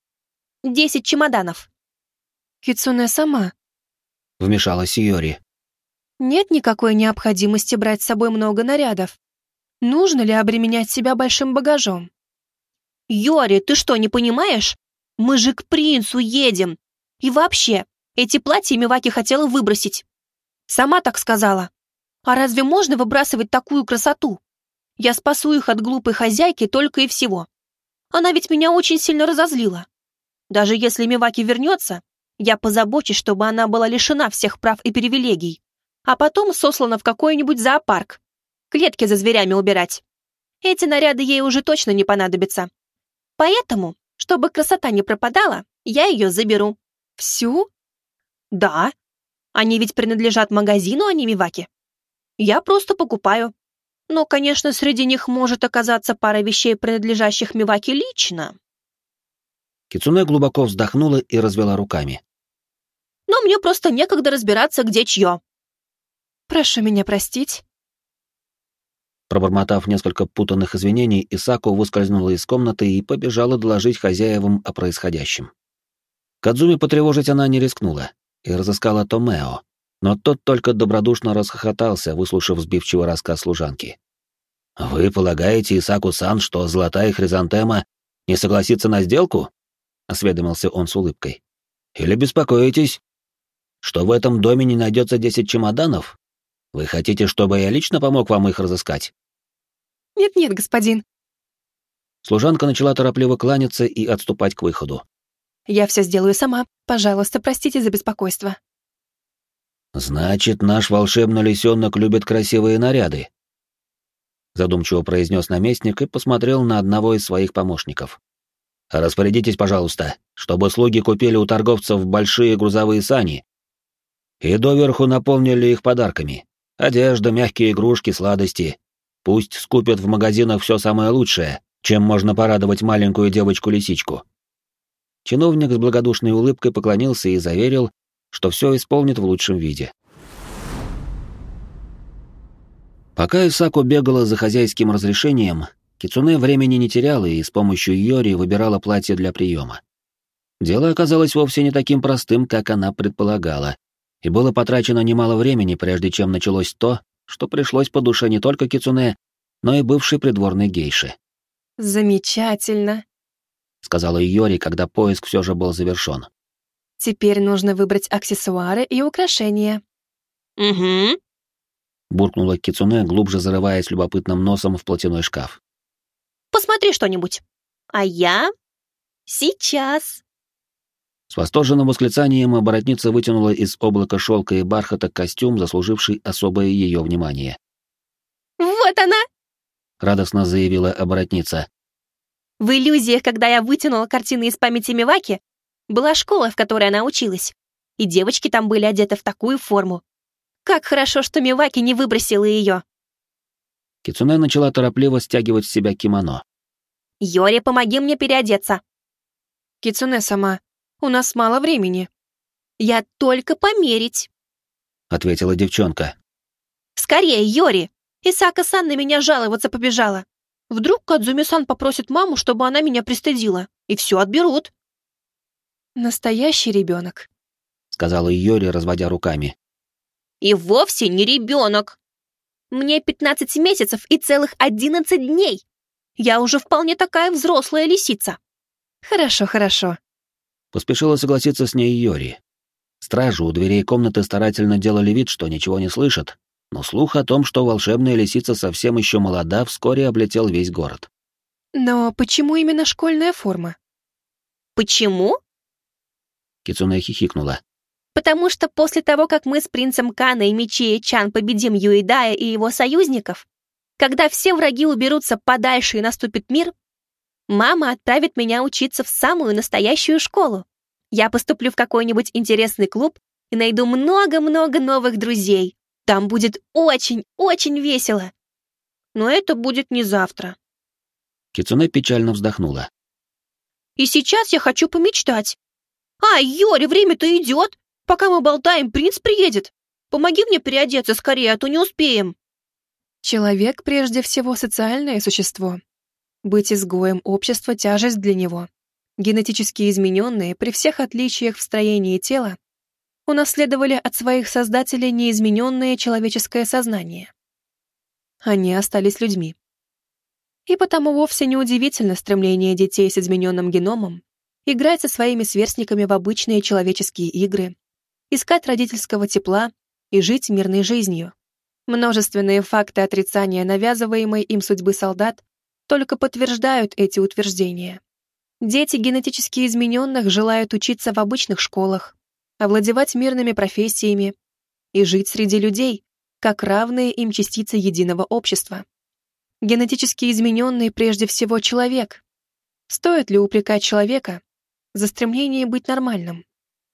10 чемоданов. Кицуне сама. Вмешалась Йори. Нет никакой необходимости брать с собой много нарядов. Нужно ли обременять себя большим багажом? Йори, ты что, не понимаешь? Мы же к принцу едем. И вообще, эти платья Миваки хотела выбросить. Сама так сказала. А разве можно выбрасывать такую красоту? Я спасу их от глупой хозяйки только и всего. Она ведь меня очень сильно разозлила. Даже если Миваки вернется, я позабочусь, чтобы она была лишена всех прав и привилегий, а потом сослана в какой-нибудь зоопарк. Клетки за зверями убирать. Эти наряды ей уже точно не понадобятся. Поэтому, чтобы красота не пропадала, я ее заберу. Всю? Да. Они ведь принадлежат магазину, а не Миваки. Я просто покупаю. Но, конечно, среди них может оказаться пара вещей, принадлежащих Миваки лично. Кицуне глубоко вздохнула и развела руками. Но мне просто некогда разбираться, где чье. Прошу меня простить. Пробормотав несколько путанных извинений, Исако выскользнула из комнаты и побежала доложить хозяевам о происходящем. Кадзуми потревожить она не рискнула и разыскала Томео, но тот только добродушно расхохотался, выслушав сбивчивый рассказ служанки. «Вы полагаете, Исаку-сан, что золотая хризантема не согласится на сделку?» — осведомился он с улыбкой. «Или беспокоитесь, что в этом доме не найдется 10 чемоданов? Вы хотите, чтобы я лично помог вам их разыскать?» Нет-нет, господин. Служанка начала торопливо кланяться и отступать к выходу. Я все сделаю сама. Пожалуйста, простите за беспокойство. «Значит, наш волшебный лисенок любит красивые наряды», — задумчиво произнес наместник и посмотрел на одного из своих помощников. «Распорядитесь, пожалуйста, чтобы слуги купили у торговцев большие грузовые сани И доверху наполнили их подарками. Одежда, мягкие игрушки, сладости. Пусть скупят в магазинах все самое лучшее, чем можно порадовать маленькую девочку-лисичку. Чиновник с благодушной улыбкой поклонился и заверил, что все исполнит в лучшем виде. Пока Исаку бегала за хозяйским разрешением, Кицуне времени не теряла и с помощью Йори выбирала платье для приема. Дело оказалось вовсе не таким простым, как она предполагала, и было потрачено немало времени, прежде чем началось то, что пришлось по душе не только Кицуне, но и бывшей придворной гейше. «Замечательно», — сказала Йори, когда поиск все же был завершен. «Теперь нужно выбрать аксессуары и украшения». Угу. — буркнула Кицуне, глубже зарываясь любопытным носом в платяной шкаф. Посмотри что-нибудь. А я? Сейчас. С восторженным восклицанием оборотница вытянула из облака шелка и бархата костюм, заслуживший особое ее внимание. Вот она! Радостно заявила оборотница. В иллюзиях, когда я вытянула картины из памяти Миваки, была школа, в которой она училась, и девочки там были одеты в такую форму. Как хорошо, что Миваки не выбросила ее. Кицуне начала торопливо стягивать с себя кимоно. Йори, помоги мне переодеться. «Кицуне сама, у нас мало времени». Я только померить. Ответила девчонка. Скорее, Йори! Исака-сан на меня жаловаться побежала. Вдруг Кадзуми-сан попросит маму, чтобы она меня пристыдила, и все отберут. «Настоящий ребенок», — сказала Йори, разводя руками. И вовсе не ребенок. Мне 15 месяцев и целых 11 дней. Я уже вполне такая взрослая лисица. «Хорошо, хорошо», — поспешила согласиться с ней Йори. Стражи у дверей комнаты старательно делали вид, что ничего не слышат, но слух о том, что волшебная лисица совсем еще молода, вскоре облетел весь город. «Но почему именно школьная форма?» Почему? Кицуне хихикнула. Потому что после того, как мы с принцем Кана и Мичие-чан победим Юэдая и его союзников, когда все враги уберутся подальше и наступит мир, мама отправит меня учиться в самую настоящую школу. Я поступлю в какой-нибудь интересный клуб и найду много-много новых друзей. Там будет очень-очень весело. Но это будет не завтра. Кицуне печально вздохнула. И сейчас я хочу помечтать. Йори, время-то идет. Пока мы болтаем, принц приедет. Помоги мне переодеться скорее, а то не успеем. Человек прежде всего социальное существо. Быть изгоем общества — тяжесть для него. Генетически измененные, при всех отличиях в строении тела, унаследовали от своих создателей неизмененное человеческое сознание. Они остались людьми. И потому вовсе не удивительно стремление детей с измененным геномом играть со своими сверстниками в обычные человеческие игры, искать родительского тепла и жить мирной жизнью. Множественные факты отрицания навязываемой им судьбы солдат только подтверждают эти утверждения. Дети генетически измененных желают учиться в обычных школах, овладевать мирными профессиями и жить среди людей, как равные им частицы единого общества. Генетически измененный прежде всего человек. Стоит ли упрекать человека за стремление быть нормальным?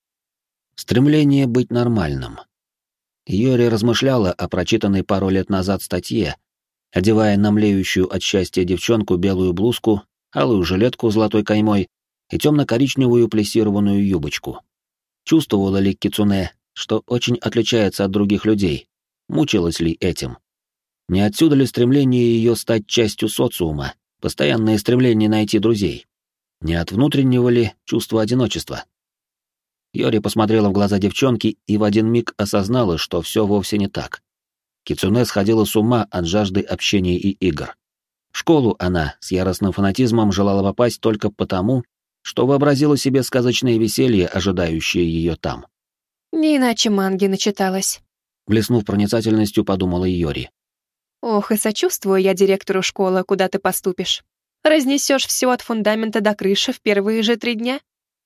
Стремление быть нормальным. Йори размышляла о прочитанной пару лет назад статье, одевая на млеющую от счастья девчонку белую блузку, алую жилетку с золотой каймой и темно-коричневую плессированную юбочку. Чувствовала ли Кицуне, что очень отличается от других людей? Мучилась ли этим? Не отсюда ли стремление ее стать частью социума, постоянное стремление найти друзей? Не от внутреннего ли чувства одиночества? Йори посмотрела в глаза девчонки и в один миг осознала, что все вовсе не так. Кицуне сходила с ума от жажды общения и игр. В школу она с яростным фанатизмом желала попасть только потому, что вообразила себе сказочное веселье, ожидающее ее там. Не иначе манги начиталась. Блеснув проницательностью, подумала Йори. Ох, и сочувствую я директору школы, куда ты поступишь. Разнесешь все от фундамента до крыши в первые же 3 дня?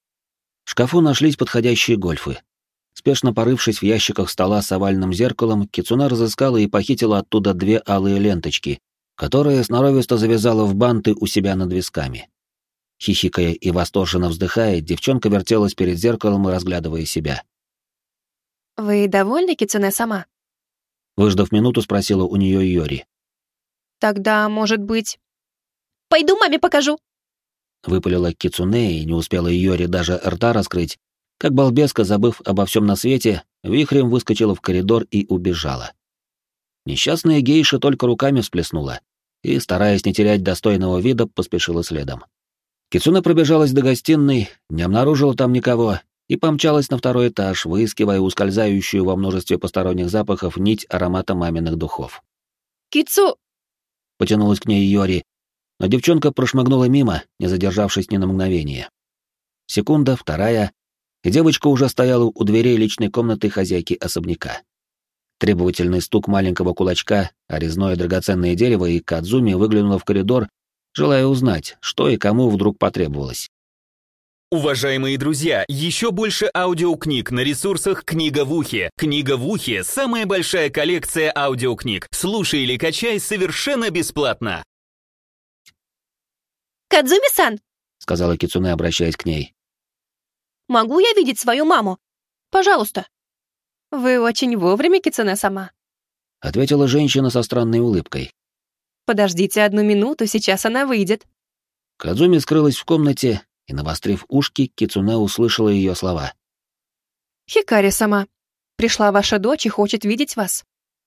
В шкафу нашлись подходящие гольфы. Спешно порывшись в ящиках стола с овальным зеркалом, Кицуне разыскала и похитила оттуда 2 алые ленточки, которые сноровисто завязала в банты у себя над висками. Хихикая и восторженно вздыхая, девчонка вертелась перед зеркалом и разглядывая себя. Вы довольны, Кицуне-сама? Выждав минуту, спросила у нее Йори. Тогда, может быть... Пойду маме покажу. Выпалила Кицуне, и не успела Йори даже рта раскрыть, как балбеска, забыв обо всем на свете, вихрем выскочила в коридор и убежала. Несчастная гейша только руками всплеснула и, стараясь не терять достойного вида, поспешила следом. Кицуне пробежалась до гостиной, не обнаружила там никого и помчалась на второй этаж, выискивая ускользающую во множестве посторонних запахов нить аромата маминых духов. Кицу... Потянулась к ней Йори, но девчонка прошмыгнула мимо, не задержавшись ни на мгновение. Секунда, вторая, и девочка уже стояла у дверей личной комнаты хозяйки особняка. Требовательный стук маленького кулачка, а резное драгоценное дерево, и Кадзуми выглянула в коридор, желая узнать, что и кому вдруг потребовалось. Уважаемые друзья, еще больше аудиокниг на ресурсах «Книга в ухе». «Книга в ухе» — самая большая коллекция аудиокниг. Слушай или качай совершенно бесплатно. Кадзуми-сан, Сказала Кицуне, обращаясь к ней. могу я видеть свою маму? Пожалуйста. Вы очень вовремя, Кицуне-сама. Ответила женщина со странной улыбкой. Подождите 1 минуту, сейчас она выйдет. Кадзуми скрылась в комнате, и, навострив ушки, Кицуне услышала ее слова. Хикари-сама, пришла ваша дочь и хочет видеть вас.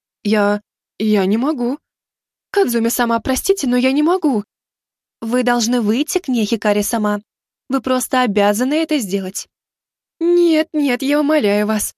Я не могу. Кадзуми-сама, простите, но я не могу. Вы должны выйти к ней, Хикари-сама. Вы просто обязаны это сделать. Нет, я умоляю вас.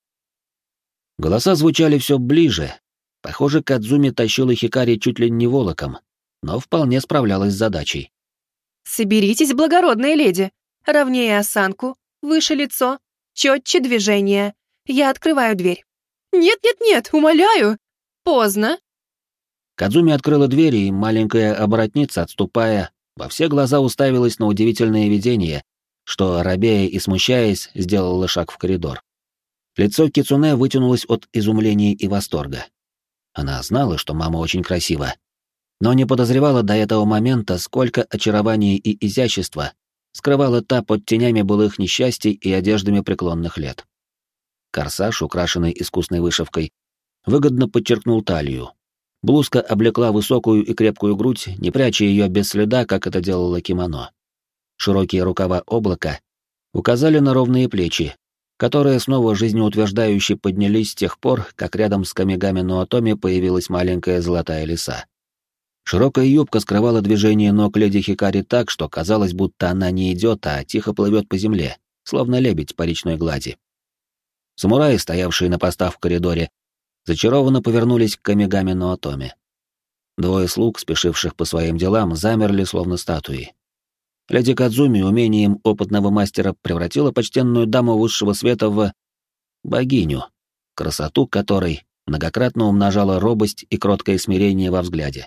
Голоса звучали все ближе. Похоже, Кадзуми тащила Хикари чуть ли не волоком, но вполне справлялась с задачей. Соберитесь, благородная леди. Ровнее осанку, выше лицо, четче движение. Я открываю дверь. Нет, умоляю. Поздно. Кадзуми открыла дверь, и маленькая оборотница, отступая, во все глаза уставилась на удивительное видение, что, робея и смущаясь, сделала шаг в коридор. Лицо Кицуне вытянулось от изумления и восторга. Она знала, что мама очень красива, но не подозревала до этого момента, сколько очарования и изящества скрывала та под тенями былых несчастий и одеждами преклонных лет. Корсаж, украшенный искусной вышивкой, выгодно подчеркнул талию. Блузка облекла высокую и крепкую грудь, не пряча ее без следа, как это делало кимоно. Широкие рукава облака указали на ровные плечи, которые снова жизнеутверждающе поднялись с тех пор, как рядом с Камигами Ноотоми появилась маленькая золотая лиса. Широкая юбка скрывала движение ног леди Хикари так, что казалось, будто она не идет, а тихо плывет по земле, словно лебедь по речной глади. Самураи, стоявшие на постах в коридоре, зачарованно повернулись к Камигами Ноотоми. Двое слуг, спешивших по своим делам, замерли, словно статуи. Леди Кадзуми умением опытного мастера превратила почтенную даму высшего света в богиню, красоту которой многократно умножала робость и кроткое смирение во взгляде.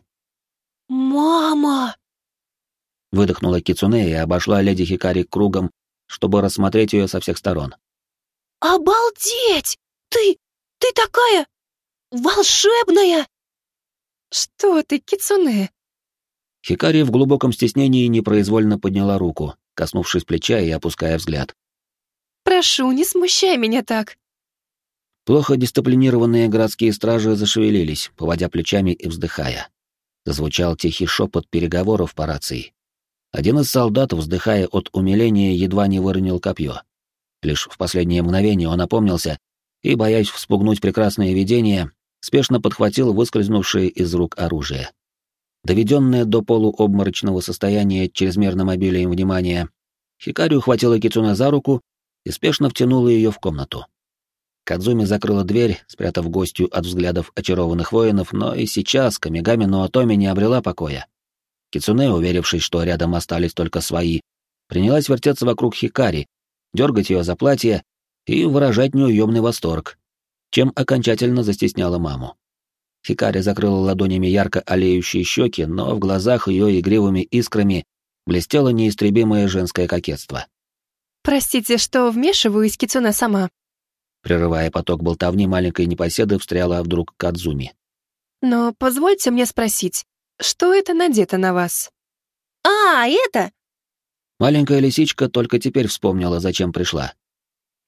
«Мама!» Выдохнула Кицуне и обошла леди Хикари кругом, чтобы рассмотреть ее со всех сторон. «Обалдеть! Ты такая волшебная!» Что ты, Кицуне? Хикари в глубоком стеснении непроизвольно подняла руку, коснувшись плеча и опуская взгляд. Прошу, не смущай меня так. Плохо дисциплинированные городские стражи зашевелились, поводя плечами и вздыхая. Зазвучал тихий шепот переговоров по рации. Один из солдат, вздыхая от умиления, едва не выронил копье. Лишь в последнее мгновение он опомнился и, боясь вспугнуть прекрасное видение, спешно подхватил выскользнувшее из рук оружие. Доведенное до полуобморочного состояния чрезмерным обилием внимания, Хикари ухватила Кицуне за руку и спешно втянула ее в комнату. Кадзуми закрыла дверь, спрятав гостью от взглядов очарованных воинов, но и сейчас Камигами Ноотоми не обрела покоя. Кицуне, уверившись, что рядом остались только свои, принялась вертеться вокруг Хикари, дергать ее за платье и выражать неуемный восторг, чем окончательно застесняла маму. Хикари закрыла ладонями ярко олеющие щеки, но в глазах ее игривыми искрами блестело неистребимое женское кокетство. Простите, что вмешиваюсь, Кицуне сама. Прерывая поток болтовни маленькой непоседы, встряла вдруг Кадзуми. Но позвольте мне спросить, что это надето на вас? А, это? Маленькая лисичка только теперь вспомнила, зачем пришла.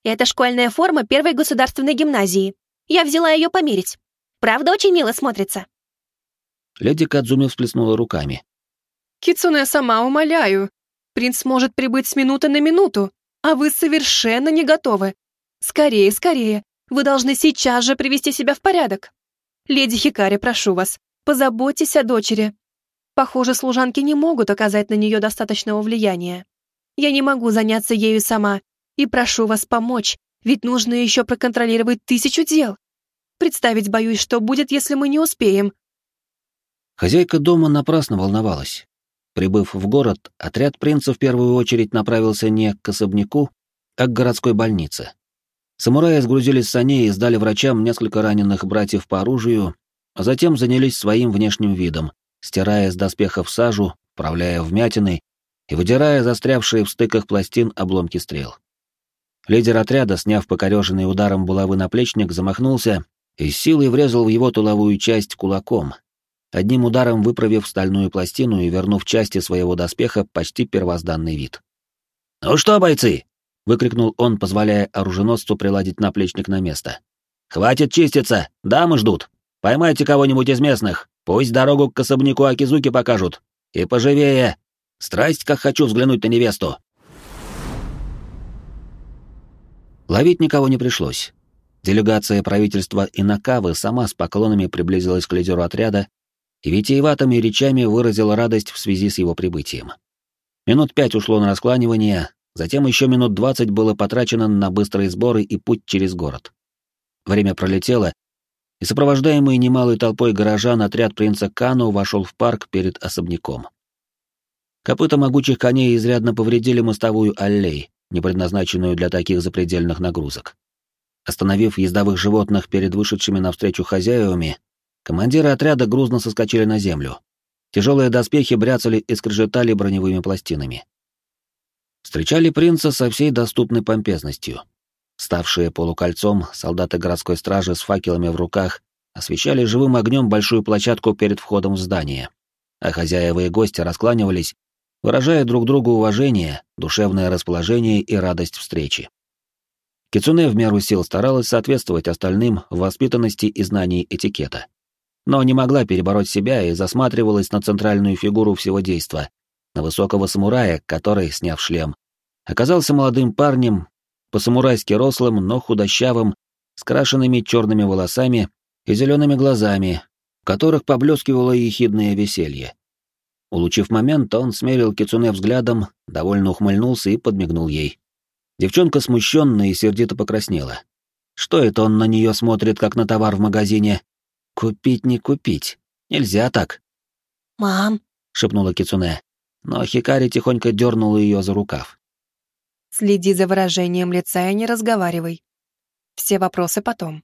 Это школьная форма первой государственной гимназии. Я взяла ее померить. Правда, очень мило смотрится?» Леди Кадзуми всплеснула руками. Кицуне, сама умоляю. Принц может прибыть с минуты на минуту, а вы совершенно не готовы. Скорее, скорее. Вы должны сейчас же привести себя в порядок. Леди Хикари, прошу вас, позаботьтесь о дочери. Похоже, служанки не могут оказать на нее достаточного влияния. Я не могу заняться ею сама, и прошу вас помочь, ведь нужно еще проконтролировать 1000 дел. Представить боюсь, что будет, если мы не успеем. Хозяйка дома напрасно волновалась. Прибыв в город, отряд принца в первую очередь направился не к особняку, а к городской больнице. Самураи сгрузились с саней и сдали врачам несколько раненых братьев по оружию, а затем занялись своим внешним видом, стирая с доспехов сажу, вправляя вмятины и выдирая застрявшие в стыках пластин обломки стрел. Лидер отряда, сняв покореженный ударом булавы наплечник, замахнулся и с силой врезал в его тыловую часть кулаком, одним ударом выправив стальную пластину и вернув части своего доспеха почти первозданный вид. «Ну что, бойцы!» — выкрикнул он, позволяя оруженосцу приладить наплечник на место. «Хватит чиститься! Дамы ждут! Поймайте кого-нибудь из местных! Пусть дорогу к особняку Акизуки покажут! И поживее! Страсть, как хочу взглянуть на невесту!» Ловить никого не пришлось. Делегация правительства Инакавы сама с поклонами приблизилась к лидеру отряда и витиеватыми речами выразила радость в связи с его прибытием. Минут 5 ушло на раскланивание, затем еще минут 20 было потрачено на быстрые сборы и путь через город. Время пролетело, и сопровождаемый немалой толпой горожан отряд принца Кану вошел в парк перед особняком. Копыта могучих коней изрядно повредили мостовую аллей, не предназначенную для таких запредельных нагрузок. Остановив ездовых животных перед вышедшими навстречу хозяевами, командиры отряда грузно соскочили на землю. Тяжелые доспехи бряцали и скрежетали броневыми пластинами. Встречали принца со всей доступной помпезностью. Ставшие полукольцом, солдаты городской стражи с факелами в руках освещали живым огнем большую площадку перед входом в здание, а хозяева и гости раскланивались, выражая друг другу уважение, душевное расположение и радость встречи. Кицуне в меру сил старалась соответствовать остальным в воспитанности и знании этикета, но не могла перебороть себя и засматривалась на центральную фигуру всего действа, на высокого самурая, который, сняв шлем, оказался молодым парнем, по-самурайски рослым, но худощавым, с крашенными черными волосами и зелеными глазами, в которых поблескивало ехидное веселье. Улучив момент, он смерил Кицуне взглядом, довольно ухмыльнулся и подмигнул ей. Девчонка смущенно и сердито покраснела. Что это он на нее смотрит, как на товар в магазине? Купить не купить. Нельзя так. «Мам», — шепнула Кицуне, но Хикари тихонько дернула ее за рукав. Следи за выражением лица и не разговаривай. Все вопросы потом.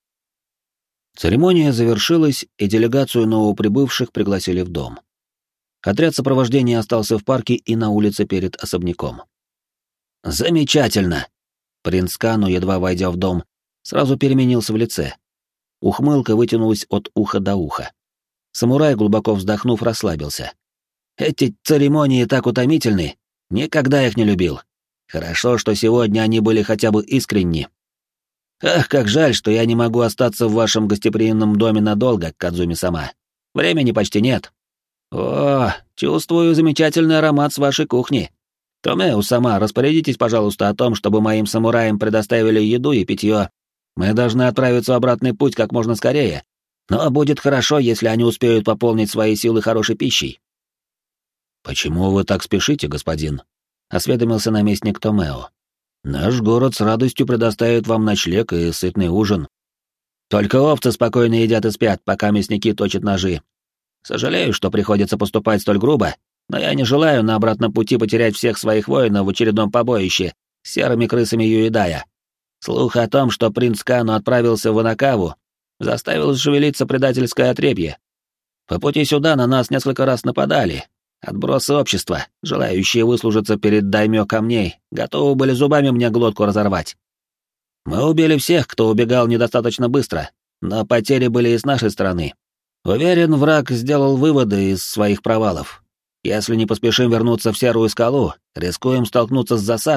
Церемония завершилась, и делегацию новоприбывших пригласили в дом. Отряд сопровождения остался в парке и на улице перед особняком. «Замечательно!» Принц Кану, едва войдя в дом, сразу переменился в лице. Ухмылка вытянулась от уха до уха. Самурай, глубоко вздохнув, расслабился. «Эти церемонии так утомительны, никогда их не любил. Хорошо, что сегодня они были хотя бы искренни. Ах, как жаль, что я не могу остаться в вашем гостеприимном доме надолго, Кадзуми-сама. Времени почти нет. О, чувствую замечательный аромат с вашей кухни. Томео-сама, распорядитесь, пожалуйста, о том, чтобы моим самураям предоставили еду и питье. Мы должны отправиться в обратный путь как можно скорее, но будет хорошо, если они успеют пополнить свои силы хорошей пищей». «Почему вы так спешите, господин?» — осведомился наместник Томео. «Наш город с радостью предоставит вам ночлег и сытный ужин. Только овцы спокойно едят и спят, пока мясники точат ножи. Сожалею, что приходится поступать столь грубо, но я не желаю на обратном пути потерять всех своих воинов в очередном побоище с серыми крысами Юидая. Слух о том, что принц Кану отправился в Инакаву, заставил шевелиться предательское отребье. По пути сюда на нас несколько раз нападали. Отбросы общества, желающие выслужиться перед даймё камней, готовы были зубами мне глотку разорвать. Мы убили всех, кто убегал недостаточно быстро, но потери были и с нашей стороны. Уверен, враг сделал выводы из своих провалов. Если не поспешим вернуться в Серую скалу, рискуем столкнуться с засадой,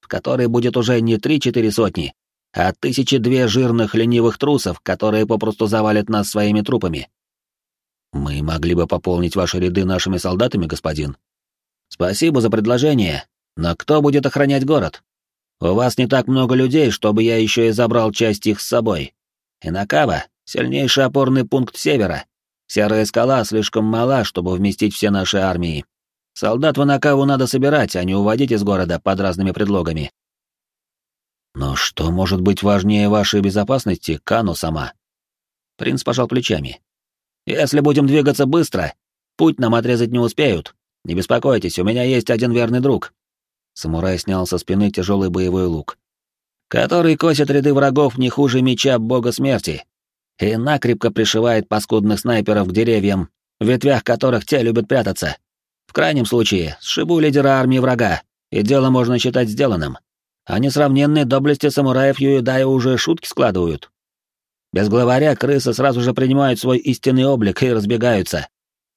в которой будет уже не 3-4 сотни, а 1002 жирных ленивых трусов, которые попросту завалят нас своими трупами. Мы могли бы пополнить ваши ряды нашими солдатами, господин. Спасибо за предложение, но кто будет охранять город? У вас не так много людей, чтобы я еще и забрал часть их с собой. Инакава — сильнейший опорный пункт севера. Серая скала слишком мала, чтобы вместить все наши армии. Солдат в Инакаву надо собирать, а не уводить из города под разными предлогами. Но что может быть важнее вашей безопасности, Кану-сама? Принц пожал плечами. Если будем двигаться быстро, путь нам отрезать не успеют. Не беспокойтесь, у меня есть один верный друг. Самурай снял со спины тяжелый боевой лук, который косит ряды врагов не хуже меча бога смерти и накрепко пришивает паскудных снайперов к деревьям, в ветвях которых те любят прятаться. В крайнем случае, сшибу лидера армии врага, и дело можно считать сделанным. А несравненные доблести самураев Юэдая уже шутки складывают. Без главаря крысы сразу же принимают свой истинный облик и разбегаются.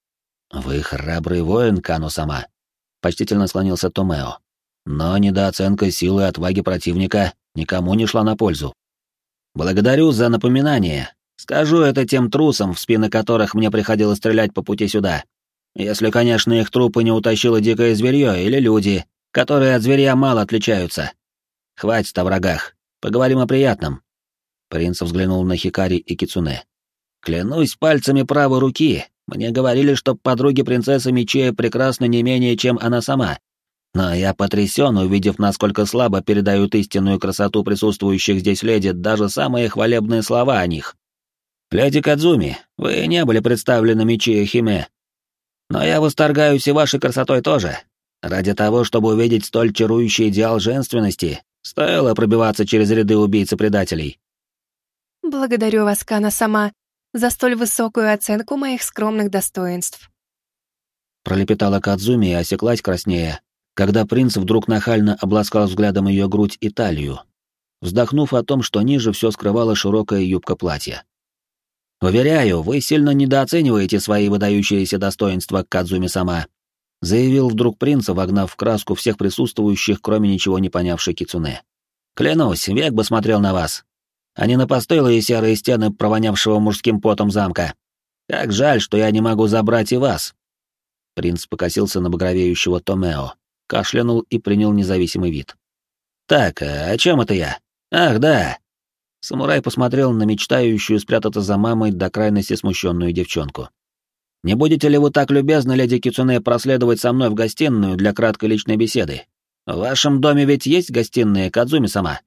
«Вы храбрый воин, Кану-сама», — почтительно склонился Томео. «Но недооценка силы и отваги противника никому не шла на пользу. Благодарю за напоминание. Скажу это тем трусам, в спины которых мне приходилось стрелять по пути сюда. Если, конечно, их трупы не утащило дикое зверье или люди, которые от зверя мало отличаются. Хватит о врагах, поговорим о приятном». Принц взглянул на Хикари и Кицуне. «Клянусь пальцами правой руки, мне говорили, что подруги принцессы Мичея прекрасны не менее, чем она сама. Но я потрясен, увидев, насколько слабо передают истинную красоту присутствующих здесь леди даже самые хвалебные слова о них. Леди Кадзуми, вы не были представлены Мичея Химе. Но я восторгаюсь и вашей красотой тоже. Ради того, чтобы увидеть столь чарующий идеал женственности, стоило пробиваться через ряды убийц и предателей». Благодарю вас, Кана-сама, за столь высокую оценку моих скромных достоинств. Пролепетала Кадзуми и осеклась краснея, когда принц вдруг нахально обласкал взглядом ее грудь и талию, вздохнув о том, что ниже все скрывала широкая юбка платья. «Уверяю, вы сильно недооцениваете свои выдающиеся достоинства, Кадзуми-сама», заявил вдруг принц, вогнав в краску всех присутствующих, кроме ничего не понявшей Кицуне. «Клянусь, век бы смотрел на вас, а не на постылые серые стены провонявшего мужским потом замка. Как жаль, что я не могу забрать и вас». Принц покосился на багровеющего Томео, кашлянул и принял независимый вид. «Так, о чем это я? Ах, да!» Самурай посмотрел на мечтающую спрятаться за мамой до крайности смущенную девчонку. «Не будете ли вы так любезны, леди Кицуне, проследовать со мной в гостиную для краткой личной беседы? В вашем доме ведь есть гостиная, Кадзуми-сама?»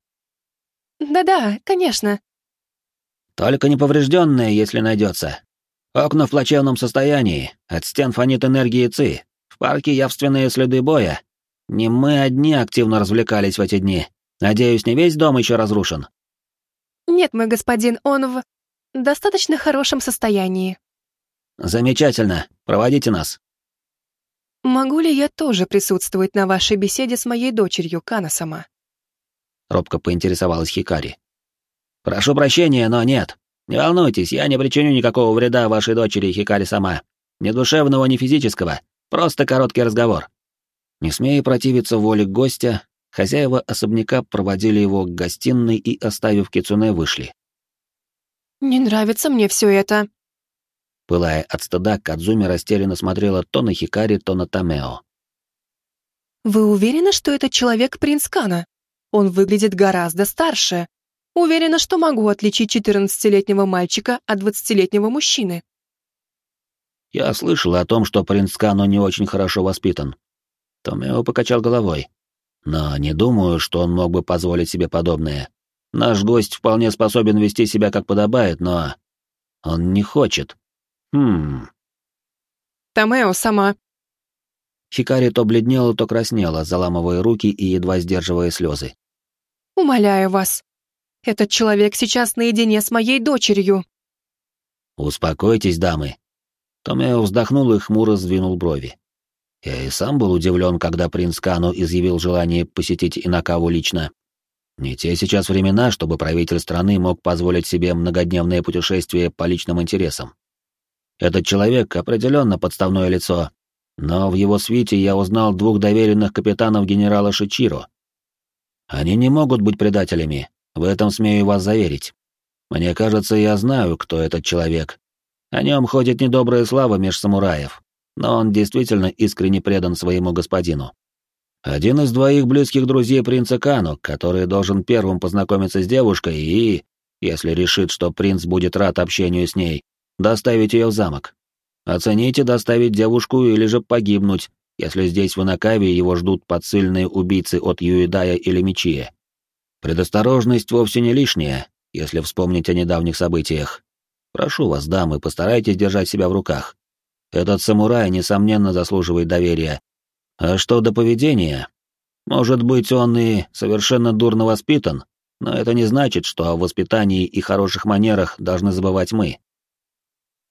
Да-да, конечно. «Только неповрежденная, если найдется. Окна в плачевном состоянии, от стен фонит энергии Ци, в парке явственные следы боя. Не мы одни активно развлекались в эти дни. Надеюсь, не весь дом еще разрушен?» Нет, мой господин, он в достаточно хорошем состоянии. «Замечательно. Проводите нас». Могу ли я тоже присутствовать на вашей беседе с моей дочерью, Кана-сама? Робко поинтересовалась Хикари. «Прошу прощения, но нет. Не волнуйтесь, я не причиню никакого вреда вашей дочери, Хикари-сама. Ни душевного, ни физического. Просто короткий разговор». Не смея противиться воле гостя, хозяева особняка проводили его к гостиной и, оставив Кицуне, вышли. «Не нравится мне все это». Пылая от стыда, Кадзуми растерянно смотрела то на Хикари, то на Томео. «Вы уверены, что этот человек принц Кана? Он выглядит гораздо старше. Уверена, что могу отличить 14-летнего мальчика от 20-летнего мужчины». «Я слышал о том, что принц Кано не очень хорошо воспитан». Томео покачал головой. «Но не думаю, что он мог бы позволить себе подобное. Наш гость вполне способен вести себя как подобает, но... он не хочет. Томео сама». Хикари то бледнела, то краснела, заламывая руки и едва сдерживая слезы. «Умоляю вас. Этот человек сейчас наедине с моей дочерью». «Успокойтесь, дамы». Томео вздохнул и хмуро сдвинул брови. Я и сам был удивлен, когда принц Кану изъявил желание посетить Инакаву лично. Не те сейчас времена, чтобы правитель страны мог позволить себе многодневное путешествие по личным интересам. Этот человек определенно подставное лицо, но в его свите я узнал 2 доверенных капитанов генерала Шичиро. Они не могут быть предателями, в этом смею вас заверить. Мне кажется, я знаю, кто этот человек. О нем ходит недобрая слава меж самураев, но он действительно искренне предан своему господину. Один из двоих близких друзей принца Кану, который должен первым познакомиться с девушкой и, если решит, что принц будет рад общению с ней, доставить ее в замок. Оцените доставить девушку или же погибнуть, если здесь в Инакаве его ждут подсыльные убийцы от Юэдая или Мичия. Предосторожность вовсе не лишняя, если вспомнить о недавних событиях. Прошу вас, дамы, постарайтесь держать себя в руках. Этот самурай, несомненно, заслуживает доверия. А что до поведения? Может быть, он и совершенно дурно воспитан, но это не значит, что о воспитании и хороших манерах должны забывать мы.